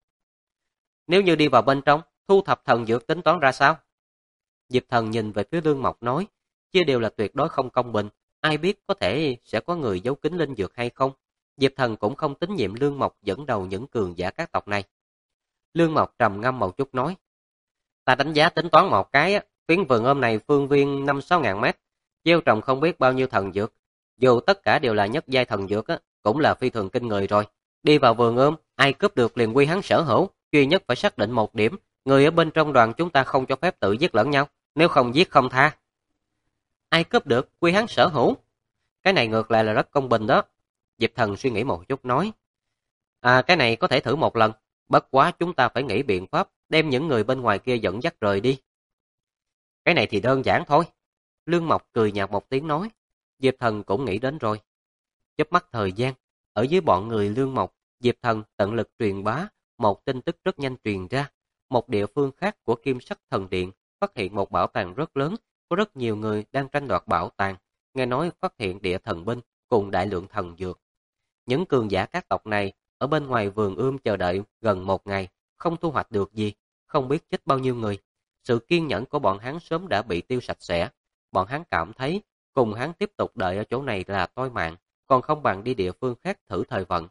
Nếu như đi vào bên trong, thu thập thần dược tính toán ra sao? Diệp Thần nhìn về phía Lương Mộc nói, chia đều là tuyệt đối không công bình, ai biết có thể sẽ có người giấu kín linh dược hay không. Diệp Thần cũng không tín nhiệm Lương Mộc dẫn đầu những cường giả các tộc này. Lương Mộc trầm ngâm một chút nói, ta đánh giá tính toán một cái, phiến vườn này phương viên 5-6 ngàn mét, gieo trồng không biết bao nhiêu thần dược. Dù tất cả đều là nhất giai thần dược, cũng là phi thường kinh người rồi. Đi vào vườn ai cướp được liền quy hắn sở hữu, duy nhất phải xác định một điểm, người ở bên trong đoàn chúng ta không cho phép tự giết lẫn nhau, nếu không giết không tha. Ai cướp được, quy hắn sở hữu. Cái này ngược lại là rất công bình đó. Diệp Thần suy nghĩ một chút nói, cái này có thể thử một lần, bất quá chúng ta phải nghĩ biện pháp, đem những người bên ngoài kia dẫn dắt rời đi. Cái này thì đơn giản thôi. Lương Mộc cười nhạt một tiếng nói, Diệp Thần cũng nghĩ đến rồi. Chớp mắt thời gian, ở dưới bọn người Lương Mộc, Diệp Thần tận lực truyền bá, một tin tức rất nhanh truyền ra. Một địa phương khác của Kim Sắc Thần Điện phát hiện một bảo tàng rất lớn, có rất nhiều người đang tranh đoạt bảo tàng, nghe nói phát hiện địa thần binh cùng đại lượng thần dược. Những cường giả các tộc này ở bên ngoài vườn chờ đợi gần một ngày, không thu hoạch được gì, không biết chết bao nhiêu người. Sự kiên nhẫn của bọn hắn sớm đã bị tiêu sạch sẽ. Bọn hắn cảm thấy cùng hắn tiếp tục đợi ở chỗ này là toi mạng, còn không bằng đi địa phương khác thử thời vận.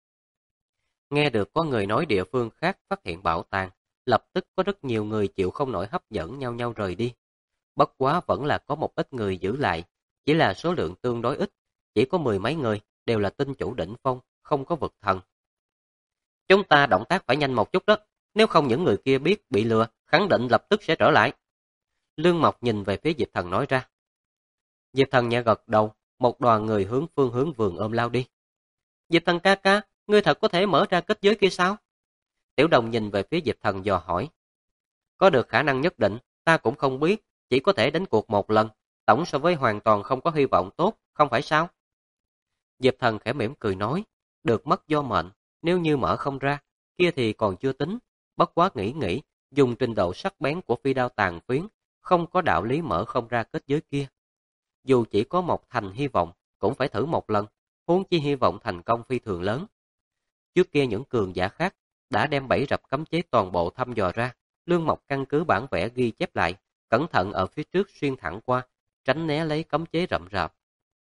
Nghe được có người nói địa phương khác phát hiện bảo tàng, lập tức có rất nhiều người chịu không nổi hấp dẫn nhau nhau rời đi. Bất quá vẫn là có một ít người giữ lại, chỉ là số lượng tương đối ít, chỉ có 10 mấy người, đều là tinh chủ đỉnh phong, không có vực thần. Chúng ta động tác phải nhanh một chút đó, nếu không những người kia biết bị lừa, khẳng định lập tức sẽ trở lại. Lương Mộc nhìn về phía Diệp Thần nói ra. Diệp Thần nhẹ gật đầu, một đoàn người phương hướng vườn lao đi. Diệp Thần ca ca, ngươi thật có thể mở ra kết giới kia sao? Tiểu Đồng nhìn về phía Diệp Thần dò hỏi. Có được khả năng nhất định, ta cũng không biết, chỉ có thể đánh cuộc một lần, tổng so với hoàn toàn không có hy vọng tốt, không phải sao? Diệp Thần khẽ mỉm cười nói, được mất do mệnh, nếu như mở không ra, kia thì còn chưa tính, bất quá nghĩ, dùng trình độ sắc bén của phi đao tàn phiến, không có đạo lý mở không ra kết giới kia. Dù chỉ có một thành hy vọng, cũng phải thử một lần, huống chi hy vọng thành công phi thường lớn. Trước kia những cường giả khác đã đem bẫy rập cấm chế toàn bộ thăm dò ra, Lương Mộc căn cứ bản vẽ ghi chép lại, cẩn thận ở phía trước xuyên thẳng qua, tránh né lấy cấm chế rậm rạp.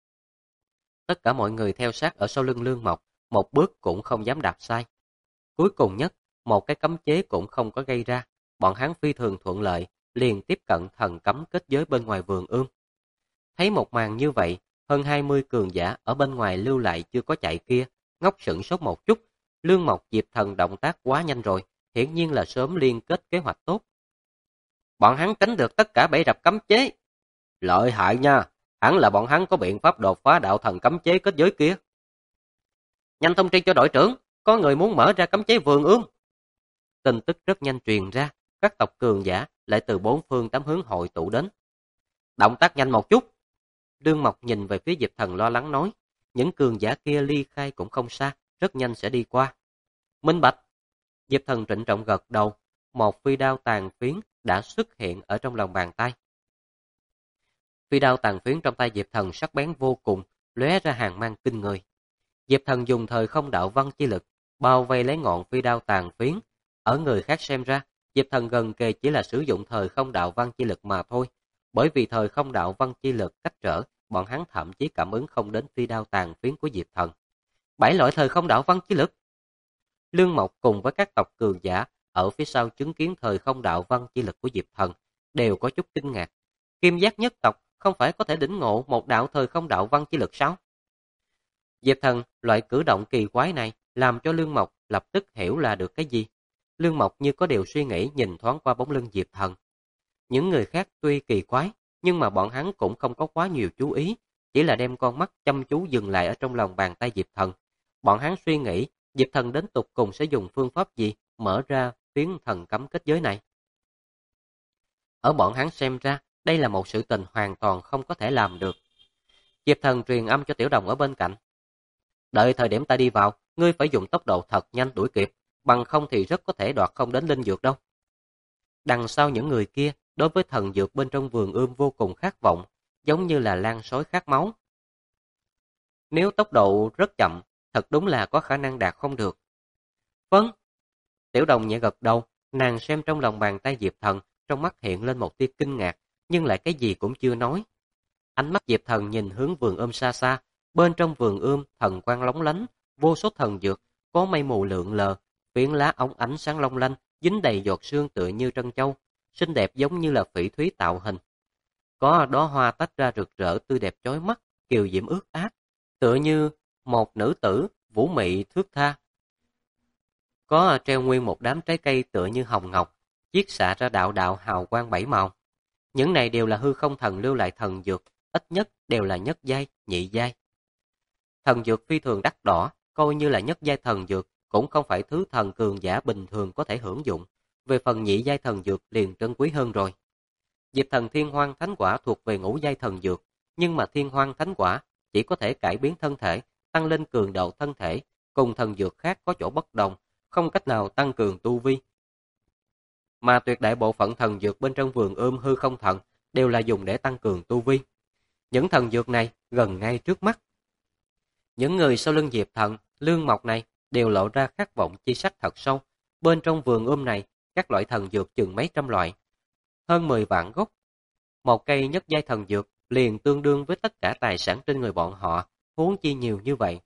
Tất cả mọi người theo sát ở sau lưng Lương Mộc, một bước cũng không dám đạp sai. Cuối cùng nhất, một cái cấm chế cũng không có gây ra, bọn hắn phi thường thuận lợi, liền tiếp cận thần cấm kết giới bên ngoài vườn Thấy một màn như vậy, hơn 20 cường giả ở bên ngoài lưu lại chưa có chạy kia, ngốc sững sốt một chút. Lương Mộc Diệp Thần động tác quá nhanh rồi, hiển nhiên là sớm liên kết kế hoạch tốt. Bọn hắn tránh được tất cả bẫy rập cấm chế. Lợi hại nha, hẳn là bọn hắn có biện pháp đột phá đạo thần cấm chế kết giới kia. Nhanh thông tri cho đội trưởng, có người muốn mở ra cấm chế vườn Tin tức rất nhanh truyền ra, các tộc cường giả lại từ bốn phương tám hướng hội tụ đến. Động tác nhanh một chút. Lương Mộc nhìn về phía Diệp Thần lo lắng nói, những cường giả kia ly khai cũng không xa, rất nhanh sẽ đi qua. Minh bạch. Diệp Thần trịnh trọng gật đầu, một phi đao tàn phiến đã xuất hiện ở trong lòng bàn tay. Phi đao tàn phiến trong tay Diệp Thần sắc bén vô cùng, lóe ra hàn mang kinh người. Diệp Thần dùng thời không đạo văn chi lực, bao vây lấy ngọn phi đao tàn phiến. Ở người khác xem ra, Diệp Thần gần kề chỉ là sử dụng thời không đạo văn chi lực mà thôi. Bởi vì thời không đạo văn chi lực cách trở, bọn hắn thậm chí cảm ứng không đến phi đao tàn phiến của Diệp Thần. 7 loại thời không đạo văn chi lực. Lương Mộc cùng với các tộc cường giả ở phía sau chứng kiến thời không đạo văn chi lực của Diệp Thần đều có chút kinh ngạc. Kim Giác nhất tộc không phải có thể đỉnh ngộ một đạo thời không đạo văn chi lực sao? Diệp Thần loại cử động kỳ quái này làm cho Lương Mộc lập tức hiểu là được cái gì. Lương Mộc như có điều suy nghĩ nhìn thoáng qua bóng lưng Diệp Thần. Những người khác tuy kỳ quái, nhưng mà bọn hắn cũng không có quá nhiều chú ý, chỉ là đem con mắt chăm chú dừng lại ở trong lòng bàn tay Diệp Thần. Bọn hắn suy nghĩ, Diệp Thần đến tục cùng sẽ dùng phương pháp gì mở ra phiến thần cấm kết giới này. Ở bọn hắn xem ra, đây là một sự tình hoàn toàn không có thể làm được. Diệp Thần truyền âm cho Tiểu Đồng ở bên cạnh. Đợi thời điểm ta đi vào, ngươi phải dùng tốc độ thật nhanh đuổi kịp, bằng không thì rất có thể đoạt không đến linh dược đâu. Đằng sau những người kia, đối với thần dược bên trong vườn ươm vô cùng khát vọng, giống như là lang sói khát máu. Nếu tốc độ rất chậm, thật đúng là có khả năng đạt không được. Vâng. Tiểu Đồng nhẹ gật đầu, nàng xem trong lòng bàn tay Diệp Thần, trong mắt hiện lên một tia kinh ngạc, nhưng lại cái gì cũng chưa nói. Ánh mắt Diệp Thần nhìn hướng vườn ươm xa xa, bên trong vườn ươm thần quang lóng lánh, vô số thần dược, có mây mù lượn lờ, phiến lá óng ánh sáng long lanh, dính đầy giọt sương tựa như trân châu, xinh đẹp giống như là phỉ thúy tạo hình. Có đóa hoa tách ra rực rỡ tươi đẹp chói mắt, kiều diễm ướt át, tựa như một nữ tử vũ mị thướt tha. Có treo nguyên một đám trái cây tựa như hồng ngọc, chiết xạ ra đạo đạo hào quang bảy màu. Những này đều là hư không thần lưu lại thần dược, ít nhất đều là nhất giai, nhị giai. Thần dược phi thường đắt đỏ, coi như là nhất giai thần dược, cũng không phải thứ thần cường giả bình thường có thể hưởng dụng. Về phần nhị giai thần dược liền trân quý hơn rồi. Diệp Thần Thiên Hoang Thánh Quả thuộc về ngũ giai thần dược, nhưng mà Thiên Hoang Thánh Quả chỉ có thể cải biến thân thể, tăng lên cường độ thân thể, cùng thần dược khác có chỗ bất đồng, không cách nào tăng cường tu vi. Mà tuyệt đại bộ phận thần dược bên trong vườn ươm hư không thần đều là dùng để tăng cường tu vi. Những thần dược này gần ngay trước mắt. Những người sau lưng Diệp Thần, Lương Mộc này đều lộ ra khát vọng chi sắc thật sâu. Bên trong vườn ươm này, các loại thần dược chừng mấy trăm loại, hơn 10 vạn gốc. Một cây nhất giai thần dược liền tương đương với tất cả tài sản trên người bọn họ, huống chi nhiều như vậy.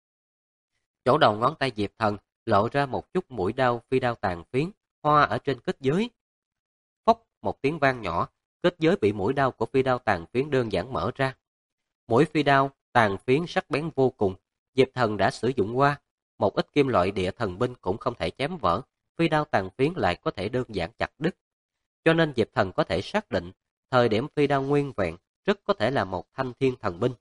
Chỗ đầu ngón tay Diệp Thần lộ ra một chút mũi đao phi đao tàn phiến, hoa ở trên kết giới. Phốc một tiếng vang nhỏ, kết giới bị mũi đao của phi đao tàn phiến đơn giản mở ra. Mũi phi đao tàn phiến sắc bén vô cùng, Diệp Thần đã sử dụng qua, một ít kim loại địa thần binh cũng không thể chém vỡ, phi đao tàn phiến lại có thể đơn giản chặt đứt. Cho nên Diệp Thần có thể xác định, thời điểm phi đao nguyên vẹn rất có thể là một thanh thiên thần binh.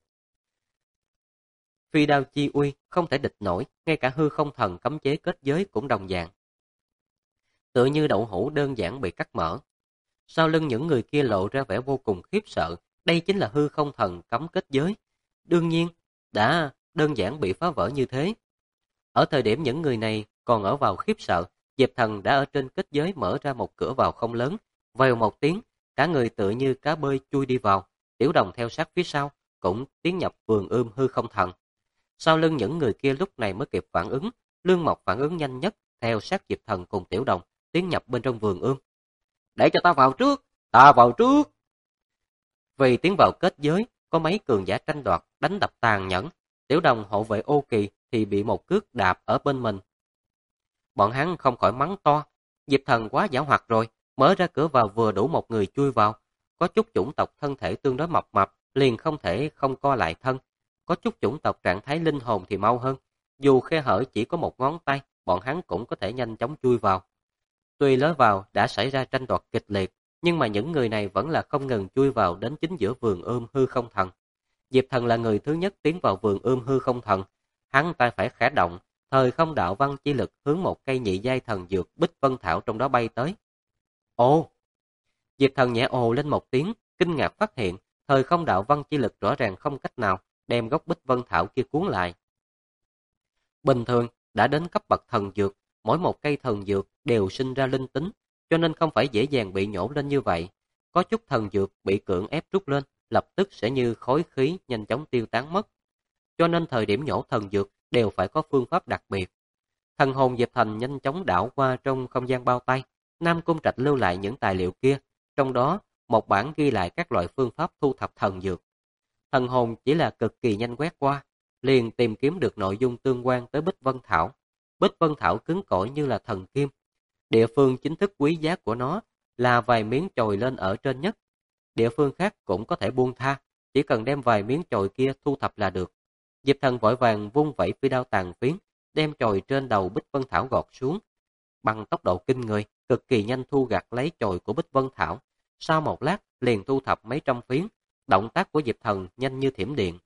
Phi đao chi uy không thể địch nổi, ngay cả hư không thần cấm chế kết giới cũng đồng dạng. Tựa như đậu hũ đơn giản bị cắt mở. Sau lưng những người kia lộ ra vẻ vô cùng khiếp sợ, đây chính là hư không thần cấm kết giới. Đương nhiên, đã đơn giản bị phá vỡ như thế. Ở thời điểm những người này còn ở vào khiếp sợ, Diệp Thần đã ở trên kết giới mở ra một cửa vào không lớn. Vèo một tiếng, cả người tựa như cá bơi chui đi vào, Tiểu Đồng theo sát phía sau, cũng tiến nhập vườn ươm hư không thần. Sau lưng những người kia lúc này mới kịp phản ứng, Lương Mộc phản ứng nhanh nhất, theo sát Diệp Thần cùng Tiểu Đồng, tiến nhập bên trong vườn ươm. Để cho ta vào trước, ta vào trước. Vì tiến vào kết giới, có mấy cường giả tranh đoạt, đánh đập tàn nhẫn. Tiểu Đồng hộ vệ Ô Kỳ thì bị một cước đạp ở bên mình. Bọn hắn không khỏi mắng to, Diệp Thần quá giảo hoạt rồi, mở ra cửa vào vừa đủ một người chui vào. Có chút chủng tộc thân thể tương đối mập mập, liền không thể không co lại thân. Có chút chủng tộc trạng thái linh hồn thì mau hơn. Dù khe hở chỉ có một ngón tay, bọn hắn cũng có thể nhanh chóng chui vào. Tuy lối vào đã xảy ra tranh đoạt kịch liệt, nhưng mà những người này vẫn là không ngừng chui vào đến chính giữa vườn ươm hư không thần. Diệp Thần là người thứ nhất tiến vào vườn ươm hư không thần. Hắn tay phải khẽ động, thời không đạo văn chi lực hướng một cây nhị giai thần dược Bích Vân Thảo trong đó bay tới. Ồ! Diệp Thần nhẹ ồ lên một tiếng, kinh ngạc phát hiện Thời không đạo văn chi lực rõ ràng không cách nào đem gốc Bích Vân Thảo kia cuốn lại. Bình thường, đã đến cấp bậc thần dược, mỗi một cây thần dược đều sinh ra linh tính, cho nên không phải dễ dàng bị nhổ lên như vậy. Có chút thần dược bị cưỡng ép rút lên, lập tức sẽ như khói khí nhanh chóng tiêu tán mất. Cho nên thời điểm nhổ thần dược đều phải có phương pháp đặc biệt. Thần hồn Diệp Thành nhanh chóng đảo qua trong không gian bao tay, Nam Cung Trạch lưu lại những tài liệu kia, trong đó một bản ghi lại các loại phương pháp thu thập thần dược. Thần hồn chỉ là cực kỳ nhanh quét qua, liền tìm kiếm được nội dung tương quan tới Bích Vân Thảo. Bích Vân Thảo cứng cỏi như là thần kim. Địa phương chính thức quý giá của nó là vài miếng chồi lên ở trên nhất. Địa phương khác cũng có thể buông tha, chỉ cần đem vài miếng chồi kia thu thập là được. Diệp Thần vội vàng vung vẩy phi đao tàn phiến, đem chồi trên đầu Bích Vân Thảo gọt xuống. Bằng tốc độ kinh người, cực kỳ nhanh thu gặt lấy chồi của Bích Vân Thảo. Sau một lát, liền thu thập mấy trăm phiến. Động tác của Diệp Thần nhanh như thiểm điện.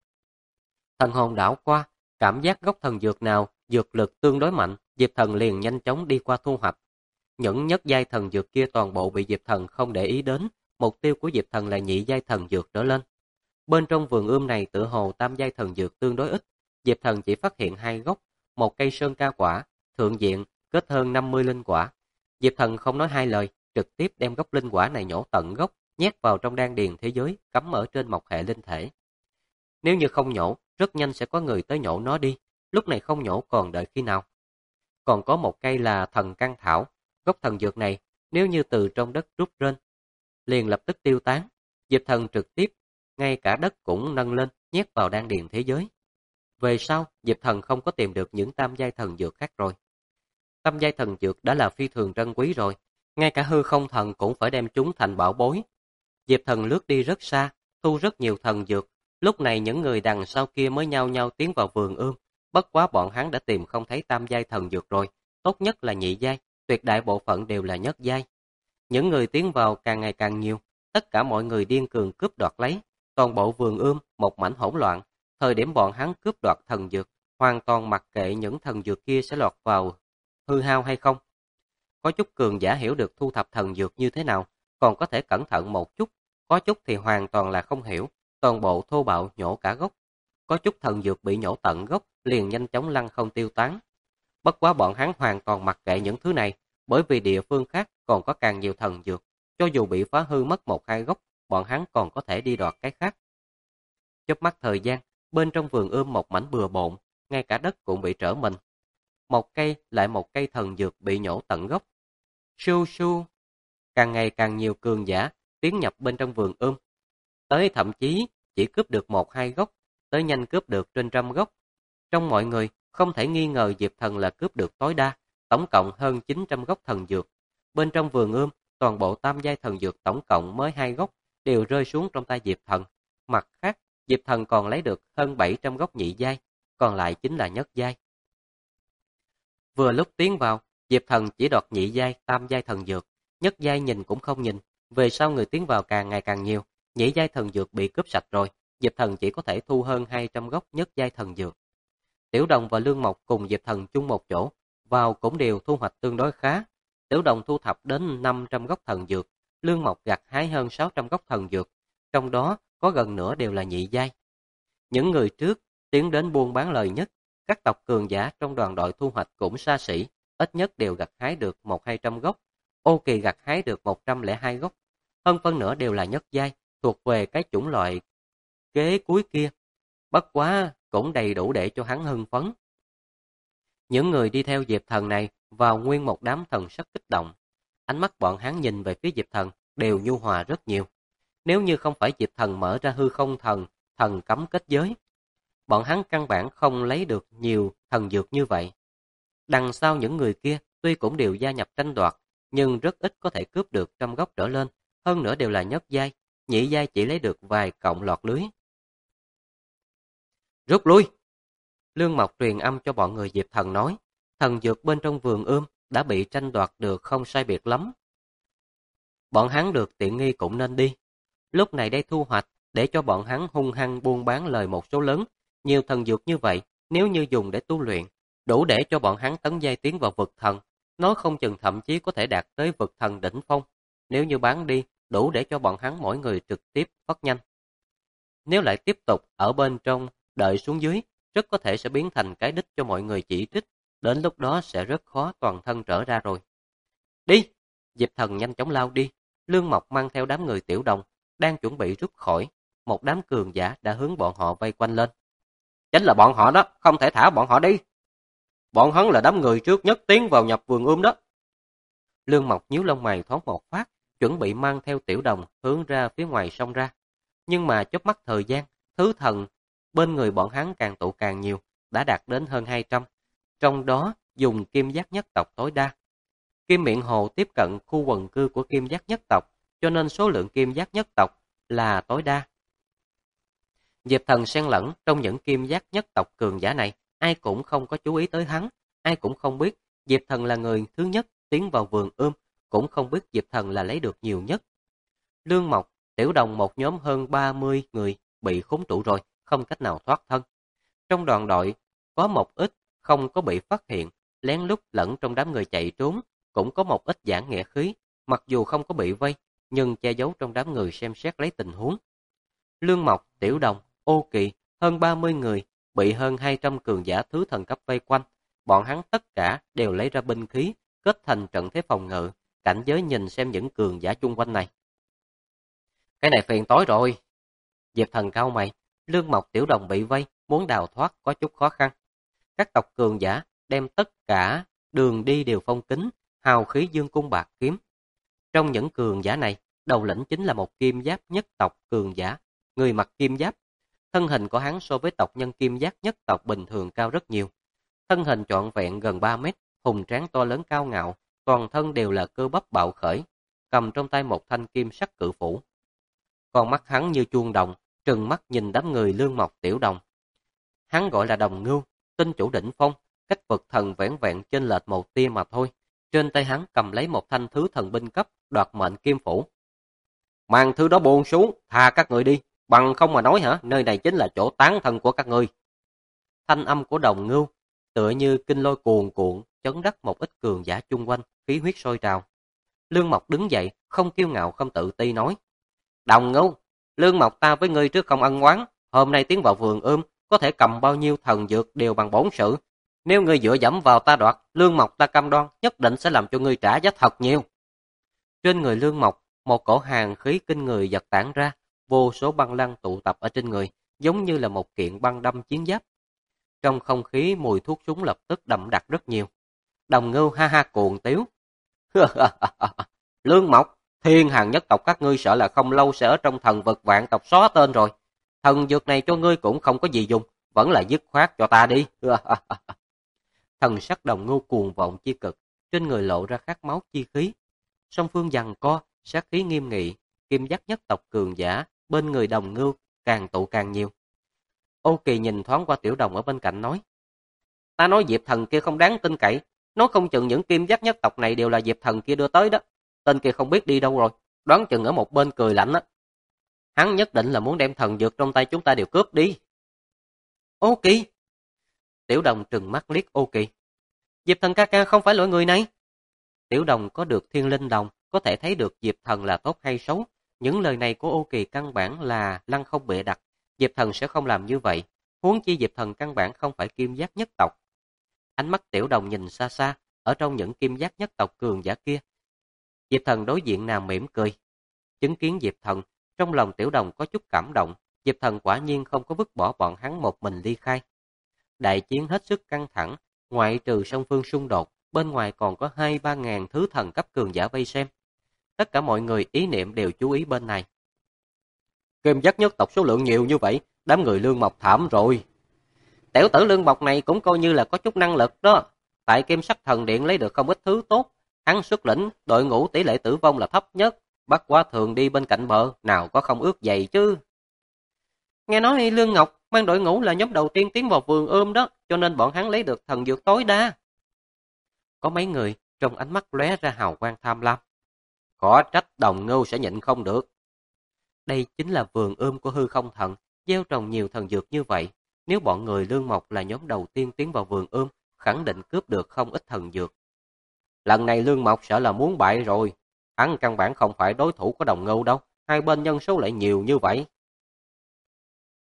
Thần hồn đảo qua, cảm giác gốc thần dược nào dược lực tương đối mạnh, Diệp Thần liền nhanh chóng đi qua thu hoạch. Những nhất giai thần dược kia toàn bộ bị Diệp Thần không để ý đến, mục tiêu của Diệp Thần là nhị giai thần dược trở lên. Bên trong vườn ươm này tựa hồ tam giai thần dược tương đối ít, Diệp Thần chỉ phát hiện 2 gốc, một cây sơn ca quả, thượng diện kết hơn 50 linh quả. Diệp Thần không nói hai lời, trực tiếp đem gốc linh quả này nhổ tận gốc, nhét vào trong đan điền thế giới, cắm ở trên mộc hệ linh thể. Nếu như không nhổ, rất nhanh sẽ có người tới nhổ nó đi, lúc này không nhổ còn đợi khi nào. Còn có một cây là thần căn thảo, gốc thần dược này nếu như từ trong đất rút lên, liền lập tức tiêu tán. Diệp Thần trực tiếp, ngay cả đất cũng nâng lên, nhét vào đan điền thế giới. Về sau, Diệp Thần không có tìm được những tam giai thần dược khác rồi. Tam giai thần dược đã là phi thường trân quý rồi, ngay cả hư không thần cũng phải đem chúng thành bảo bối. Diệp Thần lướt đi rất xa, thu rất nhiều thần dược. Lúc này những người đằng sau kia mới nhao nhao tiến vào vườn ươm. Bất quá bọn hắn đã tìm không thấy tam giai thần dược rồi, tốt nhất là nhị giai, tuyệt đại bộ phận đều là nhất giai. Những người tiến vào càng ngày càng nhiều, tất cả mọi người điên cuồng cướp đoạt lấy, toàn bộ vườn ươm một mảnh hỗn loạn. Thời điểm bọn hắn cướp đoạt thần dược, hoàn toàn mặc kệ những thần dược kia sẽ lọt vào hư hao hay không. Có chút cường giả hiểu được thu thập thần dược như thế nào, còn có thể cẩn thận một chút, có chút thì hoàn toàn là không hiểu, toàn bộ thô bạo nhổ cả gốc. Có chút thần dược bị nhổ tận gốc, liền nhanh chóng lăn không tiêu tán. Bất quá bọn hắn hoàn toàn mặc kệ những thứ này, bởi vì địa phương khác còn có càng nhiều thần dược, cho dù bị phá hư mất 1-2 gốc, bọn hắn còn có thể đi đoạt cái khác. Chớp mắt thời gian, bên trong vườn ươm một mảnh bừa bộn, ngay cả đất cũng bị trở mình. Một cây lại một cây thần dược bị nhổ tận gốc. Su su, càng ngày càng nhiều cường giả tiến nhập bên trong vườn ươm. Tới thậm chí chỉ cướp được 1-2 gốc, tới nhanh cướp được trên trăm gốc. Trong mọi người, không thể nghi ngờ Diệp Thần là cướp được tối đa, tổng cộng hơn 900 gốc thần dược. Bên trong vườn ươm, toàn bộ tam giai thần dược tổng cộng mới 2 gốc, đều rơi xuống trong tay Diệp Thần. Mặt khác, Diệp Thần còn lấy được hơn 700 gốc nhị giai, còn lại chính là nhất giai. Vừa lúc tiến vào, Diệp Thần chỉ đoạt nhị giai, tam giai thần dược, nhất giai nhìn cũng không nhìn, về sau người tiến vào càng ngày càng nhiều, nhị giai thần dược bị cướp sạch rồi, Diệp Thần chỉ có thể thu hơn 200 gốc nhất giai thần dược. Tiểu Đồng và Lương Mộc cùng Diệp Thần chung một chỗ, vào cũng đều thu hoạch tương đối khá. Tiểu Đồng thu thập đến 500 gốc thần dược, Lương Mộc gặt hái hơn 600 gốc thần dược, trong đó có gần nửa đều là nhị giai. Những người trước tiến đến buôn bán lời nhất, các tộc cường giả trong đoàn đội thu hoạch cũng xa xỉ, ít nhất đều gặt hái được 100-200 gốc. Ô Kỳ gặt hái được 102 gốc, hơn phân nửa đều là nhất giai, thuộc về cái chủng loại kế cuối kia. Bất quá cũng đầy đủ để cho hắn hưng phấn. Những người đi theo Diệp Thần này vào nguyên một đám thần sắc kích động. Ánh mắt bọn hắn nhìn về phía Diệp Thần đều nhu hòa rất nhiều. Nếu như không phải Diệp Thần mở ra hư không thần cấm kết giới, bọn hắn căn bản không lấy được nhiều thần dược như vậy. Đằng sau những người kia tuy cũng đều gia nhập tranh đoạt, nhưng rất ít có thể cướp được 100 gốc trở lên, hơn nữa đều là nhất giai, nhị giai chỉ lấy được vài cọng lọt lưới. Rút lui! Lương Mộc truyền âm cho bọn người Diệp Thần nói, thần dược bên trong vườn ươm đã bị tranh đoạt được không sai biệt lắm. Bọn hắn được tiện nghi cũng nên đi. Lúc này đây thu hoạch để cho bọn hắn hung hăng buôn bán lời một số lớn, nhiều thần dược như vậy, nếu như dùng để tu luyện, đủ để cho bọn hắn tấn giai tiến vào vực thần, nói không chừng thậm chí có thể đạt tới vực thần đỉnh phong. Nếu như bán đi, đủ để cho bọn hắn mỗi người trực tiếp phát nhanh Nếu lại tiếp tục ở bên trong đợi xuống dưới, rất có thể sẽ biến thành cái đích cho mọi người chỉ trích, đến lúc đó sẽ rất khó toàn thân trở ra rồi. Đi! Diệp Thần nhanh chóng lao đi, Lương Mộc mang theo đám người Tiểu Đồng, đang chuẩn bị rút khỏi, một đám cường giả đã hướng bọn họ vây quanh lên. Chính là bọn họ đó, không thể thả bọn họ đi. Bọn hắn là đám người trước nhất tiến vào nhập vườn đó. Lương Mộc nhíu lông mày thoáng một phát, chuẩn bị mang theo Tiểu Đồng hướng ra phía ngoài sông ra. Nhưng mà chớp mắt thời gian, thứ thần bên người bọn hắn càng tụ càng nhiều, đã đạt đến hơn 200. Trong đó dùng kim giác nhất tộc tối đa. Kim Miện Hồ tiếp cận khu quần cư của kim giác nhất tộc, cho nên số lượng kim giác nhất tộc là tối đa. Diệp Thần xen lẫn trong những kim giác nhất tộc cường giả này, ai cũng không có chú ý tới hắn, ai cũng không biết Diệp Thần là người thứ nhất tiến vào vườn cũng không biết Diệp Thần là lấy được nhiều nhất. Lương Mộc, Tiểu Đồng một nhóm hơn 30 người bị khốn trụ rồi, không cách nào thoát thân. Trong đoàn đội, có một ít không có bị phát hiện, lén lút lẫn trong đám người chạy trốn, cũng có một ít giảng nghĩa khí, mặc dù không có bị vây, nhưng che giấu trong đám người xem xét lấy tình huống. Lương Mộc, Tiểu Đồng, Ô Kỳ, hơn 30 người, bị hơn 200 cường giả thứ thần cấp vây quanh. Bọn hắn tất cả đều lấy ra binh khí, kết thành trận thế phòng ngự, cảnh giới nhìn xem những cường giả chung quanh này. Cái này phiền tối rồi. Diệp Thần cau mày, Lương Mộc, Tiểu Đồng bị vây, muốn đào thoát có chút khó khăn. Các tộc cường giả đem tất cả đường đi đều phong kín, hào khí dương cung bạc kiếm. Trong những cường giả này, đầu lĩnh chính là một kim giáp nhất tộc cường giả, người mặc kim giáp. Thân hình của hắn so với tộc nhân kim giáp nhất tộc bình thường cao rất nhiều. Thân hình trọn vẹn gần 3 mét, hùng tráng to lớn cao ngạo, toàn thân đều là cơ bắp bạo khởi, cầm trong tay một thanh kim sắc cự phủ. Con mắt hắn như chuông đồng, trừng mắt nhìn đám người Lương Mộc, Tiểu Đồng. Hắn gọi là Đồng Ngưu, tinh chủ đỉnh phong, cách vực thần vẻn vẹn chênh lệch một tia mà thôi. Trên tay hắn cầm lấy một thanh thứ thần binh cấp, đoạt mệnh kim phủ. Mang thứ đó buông xuống, tha các người đi, bằng không mà nói hả, nơi này chính là chỗ tán thân của các ngươi. Thanh âm của Đồng Ngưu tựa như kinh lôi cuồn cuộn, chấn đắc một ít cường giả chung quanh, khí huyết sôi trào. Lương Mộc đứng dậy, không kiêu ngạo không tự ti nói: Đồng Ngưu, Lương Mộc ta với ngươi trước không ân oán, hôm nay tiến vào vườn có thể cầm bao nhiêu thần dược đều bằng bổn sự. Nếu ngươi dựa dẫm vào ta đoạt, Lương Mộc ta cam đoan nhất định sẽ làm cho ngươi trả giá thật nhiều. Trên người Lương Mộc, một cổ hàn khí kinh người giật tản ra, vô số băng lăng tụ tập ở trên người, giống như là một kiện băng đâm chiến giáp. Trong không khí mùi thuốc súng lập tức đậm đặc rất nhiều. Đồng Ngưu ha ha cuồng tiếu. Lương Mộc, thiên hàng nhất tộc các ngươi sợ là không lâu sẽ ở trong thần vực vạn tộc xóa tên rồi. Thần dược này cho ngươi cũng không có gì dùng, vẫn là dứt khoát cho ta đi. Thần sắc Đồng Ngưu cuồng vọng chi cực, trên người lộ ra khát máu chi khí. Song phương giằng co, sát khí nghiêm nghị, kim giác nhất tộc cường giả, bên người Đồng Ngưu càng tụ càng nhiều. Ô Kỳ nhìn thoáng qua Tiểu Đồng ở bên cạnh nói: Ta nói Diệp Thần kia không đáng tin cậy, nói không chừng những kim giác nhất tộc này đều là Diệp Thần kia đưa tới đó. Tên kia không biết đi đâu rồi, đoán chừng ở một bên cười lạnh á. Hắn nhất định là muốn đem thần dược trong tay chúng ta đều cướp đi. Ô Kỳ! Tiểu Đồng trừng mắt liếc Ô Kỳ. Diệp Thần ca ca không phải loại người này. Tiểu Đồng có được thiên linh đồng, có thể thấy được Diệp Thần là tốt hay xấu. Những lời này của Ô Kỳ căn bản là lăng không bịa đặt. Diệp Thần sẽ không làm như vậy. Huống chi Diệp Thần căn bản không phải kim giác nhất tộc. Ánh mắt Tiểu Đồng nhìn xa xa, ở trong những kim giác nhất tộc cường giả kia. Diệp Thần đối diện nàng mỉm cười. Chứng kiến Diệp Thần, trong lòng Tiểu Đồng có chút cảm động. Diệp Thần quả nhiên không có vứt bỏ bọn hắn một mình ly khai. Đại chiến hết sức căng thẳng, ngoại trừ song phương xung đột, bên ngoài còn có 2-3 ngàn thứ thần cấp cường giả vây xem. Tất cả mọi người ý niệm đều chú ý bên này. Kim giác nhất tộc số lượng nhiều như vậy, đám người Lương Mộc thảm rồi. Tiểu tử Lương Mộc này cũng coi như là có chút năng lực đó. Tại Kim Sắc Thần Điện lấy được không ít thứ tốt. Hắn xuất lĩnh, đội ngũ tỷ lệ tử vong là thấp nhất. Bất quá thường đi bên cạnh bờ, nào có không ướt dày chứ. Nghe nói Lương Ngọc mang đội ngũ là nhóm đầu tiên tiến vào vườn đó, cho nên bọn hắn lấy được thần dược tối đa. Có mấy người trong ánh mắt lóe ra hào quang tham lam. Có trách Đồng Ngưu sẽ nhịn không được. Đây chính là vườn của hư không thần, gieo trồng nhiều thần dược như vậy. Nếu bọn người Lương Mộc là nhóm đầu tiên tiến vào vườn khẳng định cướp được không ít thần dược. Lần này Lương Mộc sợ là muốn bại rồi. Hắn căn bản không phải đối thủ của Đồng Ngưu đâu, hai bên nhân số lại nhiều như vậy.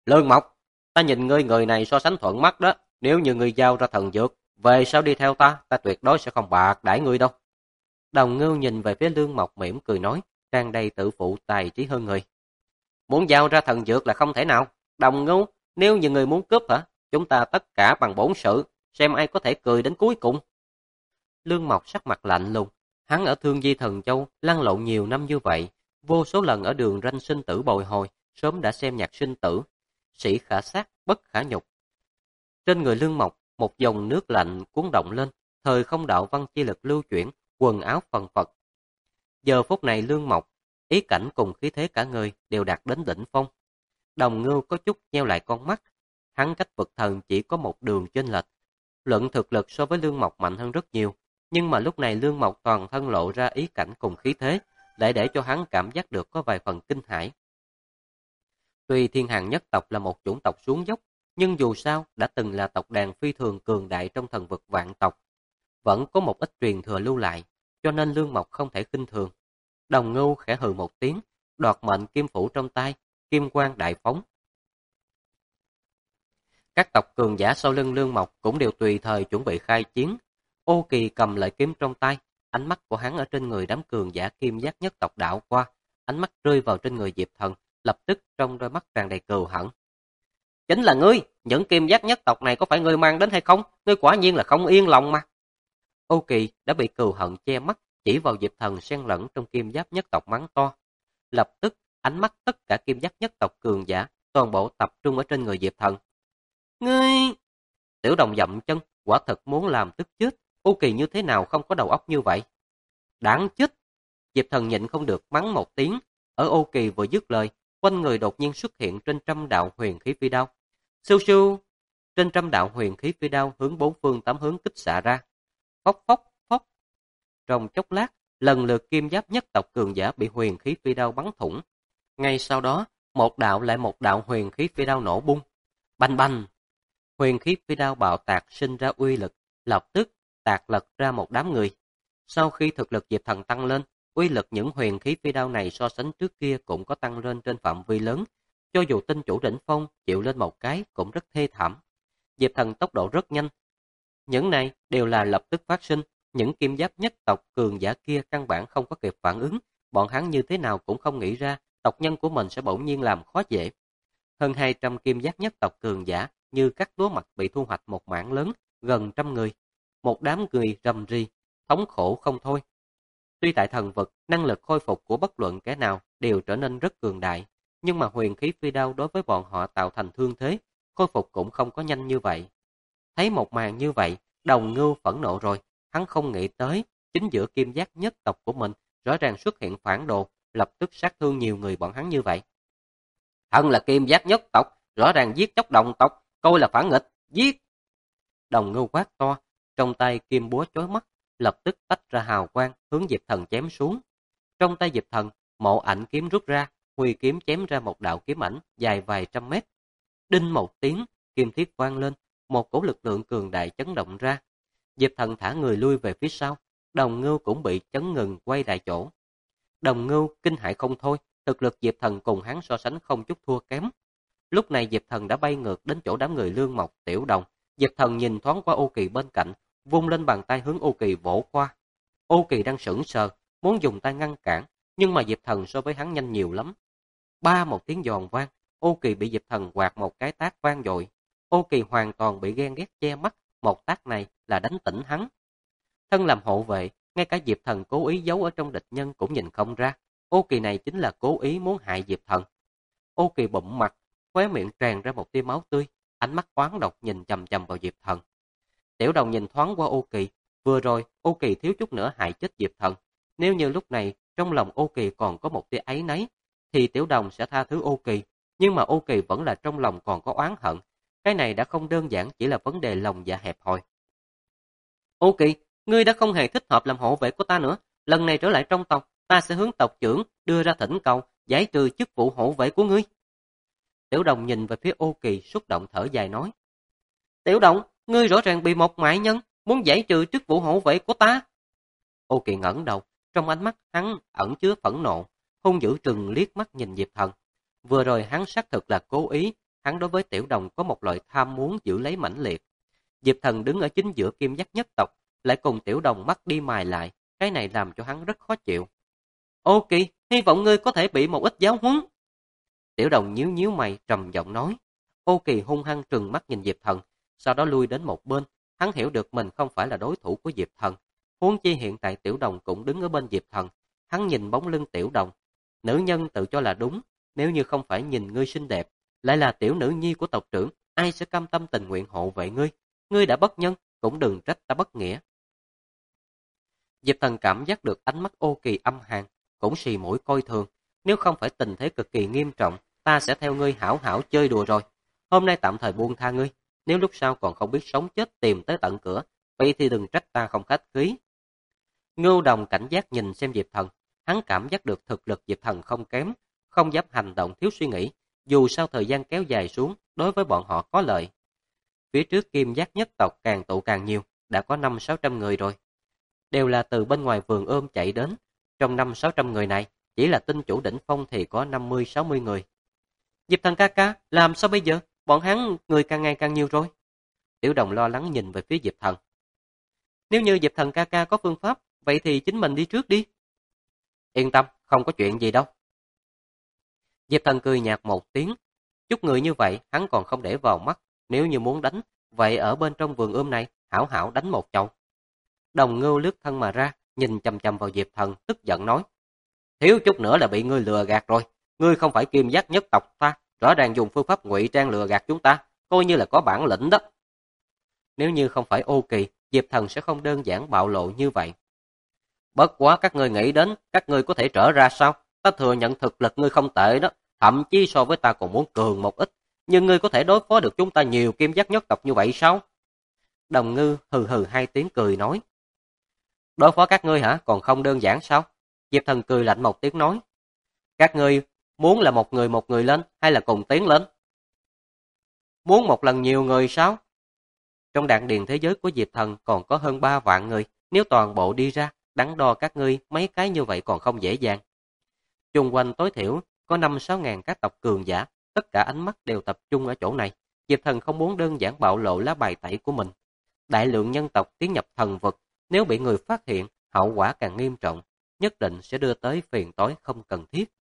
Lương Mộc, ta nhìn ngươi người này so sánh thuận mắt đó, nếu như ngươi giao ra thần dược, về sau đi theo ta tuyệt đối sẽ không bạc đãi ngươi đâu. Đồng Ngưu nhìn về phía Lương Mộc mỉm cười nói, tràn đầy tự phụ tài trí hơn người. Muốn giao ra thần dược là không thể nào. Đồng Ngưu, nếu như người muốn cướp hả? Chúng ta tất cả bằng bổn sự, xem ai có thể cười đến cuối cùng. Lương Mộc sắc mặt lạnh lùng, hắn ở Thương Di Thần Châu lăn lộn nhiều năm như vậy, vô số lần ở đường ranh sinh tử bồi hồi, sớm đã xem nhạc sinh tử, sĩ khả sát, bất khả nhục. Trên người Lương Mộc, một dòng nước lạnh cuốn động lên, thời không đạo văn chi lực lưu chuyển, quần áo phần phật. Giờ phút này Lương Mộc, ý cảnh cùng khí thế cả người đều đạt đến đỉnh phong. Đồng Ngưu có chút nheo lại con mắt, hắn cách vực thần chỉ có một đường chênh lệch. Luận thực lực so với Lương Mộc mạnh hơn rất nhiều, nhưng mà lúc này Lương Mộc toàn thân lộ ra ý cảnh cùng khí thế, để cho hắn cảm giác được có vài phần kinh hãi. Tuy Thiên Hàng nhất tộc là một chủng tộc xuống dốc, nhưng dù sao đã từng là tộc đàn phi thường cường đại trong thần vực vạn tộc. Vẫn có một ít truyền thừa lưu lại, cho nên Lương Mộc không thể khinh thường. Đồng Ngưu khẽ hừ một tiếng, đoạt mệnh kim phủ trong tay, kim quang đại phóng. Các tộc cường giả sau lưng Lương Mộc cũng đều tùy thời chuẩn bị khai chiến. Ô Kỳ cầm lợi kiếm trong tay, ánh mắt của hắn ở trên người đám cường giả kim giác nhất tộc đảo qua, ánh mắt rơi vào trên người Diệp Thần, lập tức trong đôi mắt tràn đầy cừu hận. Chính là ngươi, những kim giác nhất tộc này có phải ngươi mang đến hay không? Ngươi quả nhiên là không yên lòng mà. Ô Kỳ đã bị cừu hận che mắt, chỉ vào Diệp Thần xen lẫn trong kim giáp nhất tộc mắng to. Lập tức, ánh mắt tất cả kim giác nhất tộc cường giả, toàn bộ tập trung ở trên người Diệp Thần. Ngươi... Tiểu Đồng dậm chân, quả thật muốn làm tức chết. Ô Kỳ như thế nào không có đầu óc như vậy? Đáng chết! Diệp Thần nhịn không được mắng một tiếng. Ở Ô Kỳ vừa dứt lời, quanh người đột nhiên xuất hiện trên trăm đạo huyền khí phi đao. Siêu siêu! Trên trăm đạo huyền khí phi đao hướng bốn phương tám hướng kích xạ ra. Phốc phốc phốc! Trong chốc lát, lần lượt kim giáp nhất tộc cường giả bị huyền khí phi đao bắn thủng. Ngay sau đó, một đạo lại một đạo huyền khí phi đao nổ bung. Bành bành! Huyền khí phi đao bạo tạc sinh ra uy lực, lập tức tạc lật ra một đám người. Sau khi thực lực Diệp Thần tăng lên, uy lực những huyền khí phi đao này so sánh trước kia cũng có tăng lên trên phạm vi lớn. Cho dù tinh chủ đỉnh phong chịu lên một cái cũng rất thê thảm. Diệp Thần tốc độ rất nhanh. Những này đều là lập tức phát sinh, những kim giáp nhất tộc cường giả kia căn bản không có kịp phản ứng, bọn hắn như thế nào cũng không nghĩ ra tộc nhân của mình sẽ bỗng nhiên làm khó dễ. Hơn 200 kim giáp nhất tộc cường giả như cắt lúa mạch bị thu hoạch một mảng lớn, gần trăm người. Một đám người rầm rì, thống khổ không thôi. Tuy tại thần vực, năng lực khôi phục của bất luận kẻ nào đều trở nên rất cường đại, nhưng mà huyền khí phi đao đối với bọn họ tạo thành thương thế, khôi phục cũng không có nhanh như vậy. Thấy một màn như vậy, Đồng Ngưu phẫn nộ rồi, hắn không nghĩ tới, chính giữa kim giác nhất tộc của mình rõ ràng xuất hiện phản đồ, lập tức sát thương nhiều người bọn hắn như vậy. Thân là kim giác nhất tộc, rõ ràng giết chóc đồng tộc, coi là phản nghịch, giết! Đồng Ngưu quát to, trong tay kim búa chói mắt, lập tức tách ra hào quang hướng Diệp Thần chém xuống. Trong tay Diệp Thần, mộ ảnh kiếm rút ra, huy kiếm chém ra một đạo kiếm ảnh dài vài trăm mét. Đinh một tiếng, kim thiết vang lên, một cổ lực lượng cường đại chấn động ra. Diệp Thần thả người lui về phía sau, Đồng Ngưu cũng bị chấn ngừng quay lại chỗ. Đồng Ngưu kinh hãi không thôi, thực lực Diệp Thần cùng hắn so sánh không chút thua kém. Lúc này Diệp Thần đã bay ngược đến chỗ đám người Lương Mộc, Tiểu Đồng. Diệp Thần nhìn thoáng qua Ô Kỳ bên cạnh, vung lên bàn tay hướng Ô Kỳ vỗ qua. Ô Kỳ đang sững sờ, muốn dùng tay ngăn cản, nhưng mà Diệp Thần so với hắn nhanh nhiều lắm. Ba một tiếng giòn vang, Ô Kỳ bị Diệp Thần quạt một cái tát vang dội. Ô Kỳ hoàn toàn bị ghen ghét che mắt, một tát này là đánh tỉnh hắn. Thân làm hộ vệ, ngay cả Diệp Thần cố ý giấu ở trong địch nhân cũng nhìn không ra. Ô Kỳ này chính là cố ý muốn hại Diệp Thần. Ô Kỳ bụng mặt, khóe miệng tràn ra một tia máu tươi, ánh mắt oán độc nhìn chằm chằm vào Diệp Thần. Tiểu Đồng nhìn thoáng qua Ô Kỳ, vừa rồi Ô Kỳ thiếu chút nữa hại chết Diệp Thần. Nếu như lúc này trong lòng Ô Kỳ còn có một tia áy náy, thì Tiểu Đồng sẽ tha thứ Ô Kỳ, nhưng mà Ô Kỳ vẫn là trong lòng còn có oán hận. Cái này đã không đơn giản chỉ là vấn đề lòng dạ hẹp hòi. Ô Kỳ, ngươi đã không hề thích hợp làm hộ vệ của ta nữa. Lần này trở lại trong tộc, ta sẽ hướng tộc trưởng đưa ra thỉnh cầu giải trừ chức vụ hộ vệ của ngươi. Tiểu Đồng nhìn về phía Ô Kỳ xúc động thở dài nói. Tiểu Đồng, ngươi rõ ràng bị một ngoại nhân, muốn giải trừ chức vụ hộ vệ của ta. Ô Kỳ ngẩng đầu, trong ánh mắt hắn ẩn chứa phẫn nộ, hung dữ trừng liếc mắt nhìn Diệp Thần. Vừa rồi hắn xác thực là cố ý hắn đối với Tiểu Đồng có một loại tham muốn giữ lấy mãnh liệt. Diệp Thần đứng ở chính giữa kim giác nhất tộc, lại cùng Tiểu Đồng mắt đi mài lại, cái này làm cho hắn rất khó chịu. Ô Kỳ, hy vọng ngươi có thể bị một ít giáo huấn. Tiểu Đồng nhíu nhíu mày trầm giọng nói. Ô Kỳ hung hăng trừng mắt nhìn Diệp Thần, sau đó lui đến một bên. Hắn hiểu được mình không phải là đối thủ của Diệp Thần. Huống chi hiện tại Tiểu Đồng cũng đứng ở bên Diệp Thần. Hắn nhìn bóng lưng Tiểu Đồng. Nữ nhân tự cho là đúng, nếu như không phải nhìn ngươi xinh đẹp, lại là tiểu nữ nhi của tộc trưởng, ai sẽ cam tâm tình nguyện hộ vệ ngươi? Ngươi đã bất nhân, cũng đừng trách ta bất nghĩa. Diệp Thần cảm giác được ánh mắt Ô Kỳ âm hàn, cũng xì mũi coi thường. Nếu không phải tình thế cực kỳ nghiêm trọng, ta sẽ theo ngươi hảo hảo chơi đùa rồi. Hôm nay tạm thời buông tha ngươi, nếu lúc sau còn không biết sống chết tìm tới tận cửa, vậy thì đừng trách ta không khách khí. Ngưu Đồng cảnh giác nhìn xem Diệp Thần, hắn cảm giác được thực lực Diệp Thần không kém, không dám hành động thiếu suy nghĩ, dù sao thời gian kéo dài xuống, đối với bọn họ có lợi. Phía trước kim giác nhất tộc càng tụ càng nhiều, đã có 500-600 người rồi. Đều là từ bên ngoài vườn ươm chạy đến, trong 500-600 người này, chỉ là tinh chủ đỉnh phong thì có 50-60 người. Diệp Thần ca ca, làm sao bây giờ? Bọn hắn người càng ngày càng nhiều rồi. Tiểu Đồng lo lắng nhìn về phía Diệp Thần. Nếu như Diệp Thần ca ca có phương pháp, vậy thì chính mình đi trước đi. Yên tâm, không có chuyện gì đâu. Diệp Thần cười nhạt một tiếng. Chút người như vậy, hắn còn không để vào mắt. Nếu như muốn đánh, vậy ở bên trong vườn ươm này, hảo hảo đánh một chầu. Đồng Ngưu lướt thân mà ra, nhìn chằm chằm vào Diệp Thần, tức giận nói. Thiếu chút nữa là bị ngươi lừa gạt rồi. Ngươi không phải kim giác nhất tộc ta, rõ ràng dùng phương pháp ngụy trang lừa gạt chúng ta, coi như là có bản lĩnh đó. Nếu như không phải Ô Kỳ, Diệp Thần sẽ không đơn giản bạo lộ như vậy. Bất quá các ngươi nghĩ đến, các ngươi có thể trở ra sao? Ta thừa nhận thực lực ngươi không tệ đó, thậm chí so với ta còn muốn cường một ít. Nhưng ngươi có thể đối phó được chúng ta nhiều kim giác nhất tộc như vậy sao? Đồng Ngư hừ hừ hai tiếng cười nói. Đối phó các ngươi hả? Còn không đơn giản sao? Diệp Thần cười lạnh một tiếng nói. Các ngươi muốn là một người lên hay là cùng tiến lên? Muốn một lần nhiều người sao? Trong đạn điền thế giới của Diệp Thần còn có hơn 3 vạn người. Nếu toàn bộ đi ra, đắn đo các ngươi mấy cái như vậy còn không dễ dàng. Chung quanh tối thiểu có 5-6 ngàn các tộc cường giả. Tất cả ánh mắt đều tập trung ở chỗ này. Diệp Thần không muốn đơn giản bạo lộ lá bài tẩy của mình. Đại lượng nhân tộc tiến nhập thần vực, nếu bị người phát hiện, hậu quả càng nghiêm trọng, nhất định sẽ đưa tới phiền toái không cần thiết.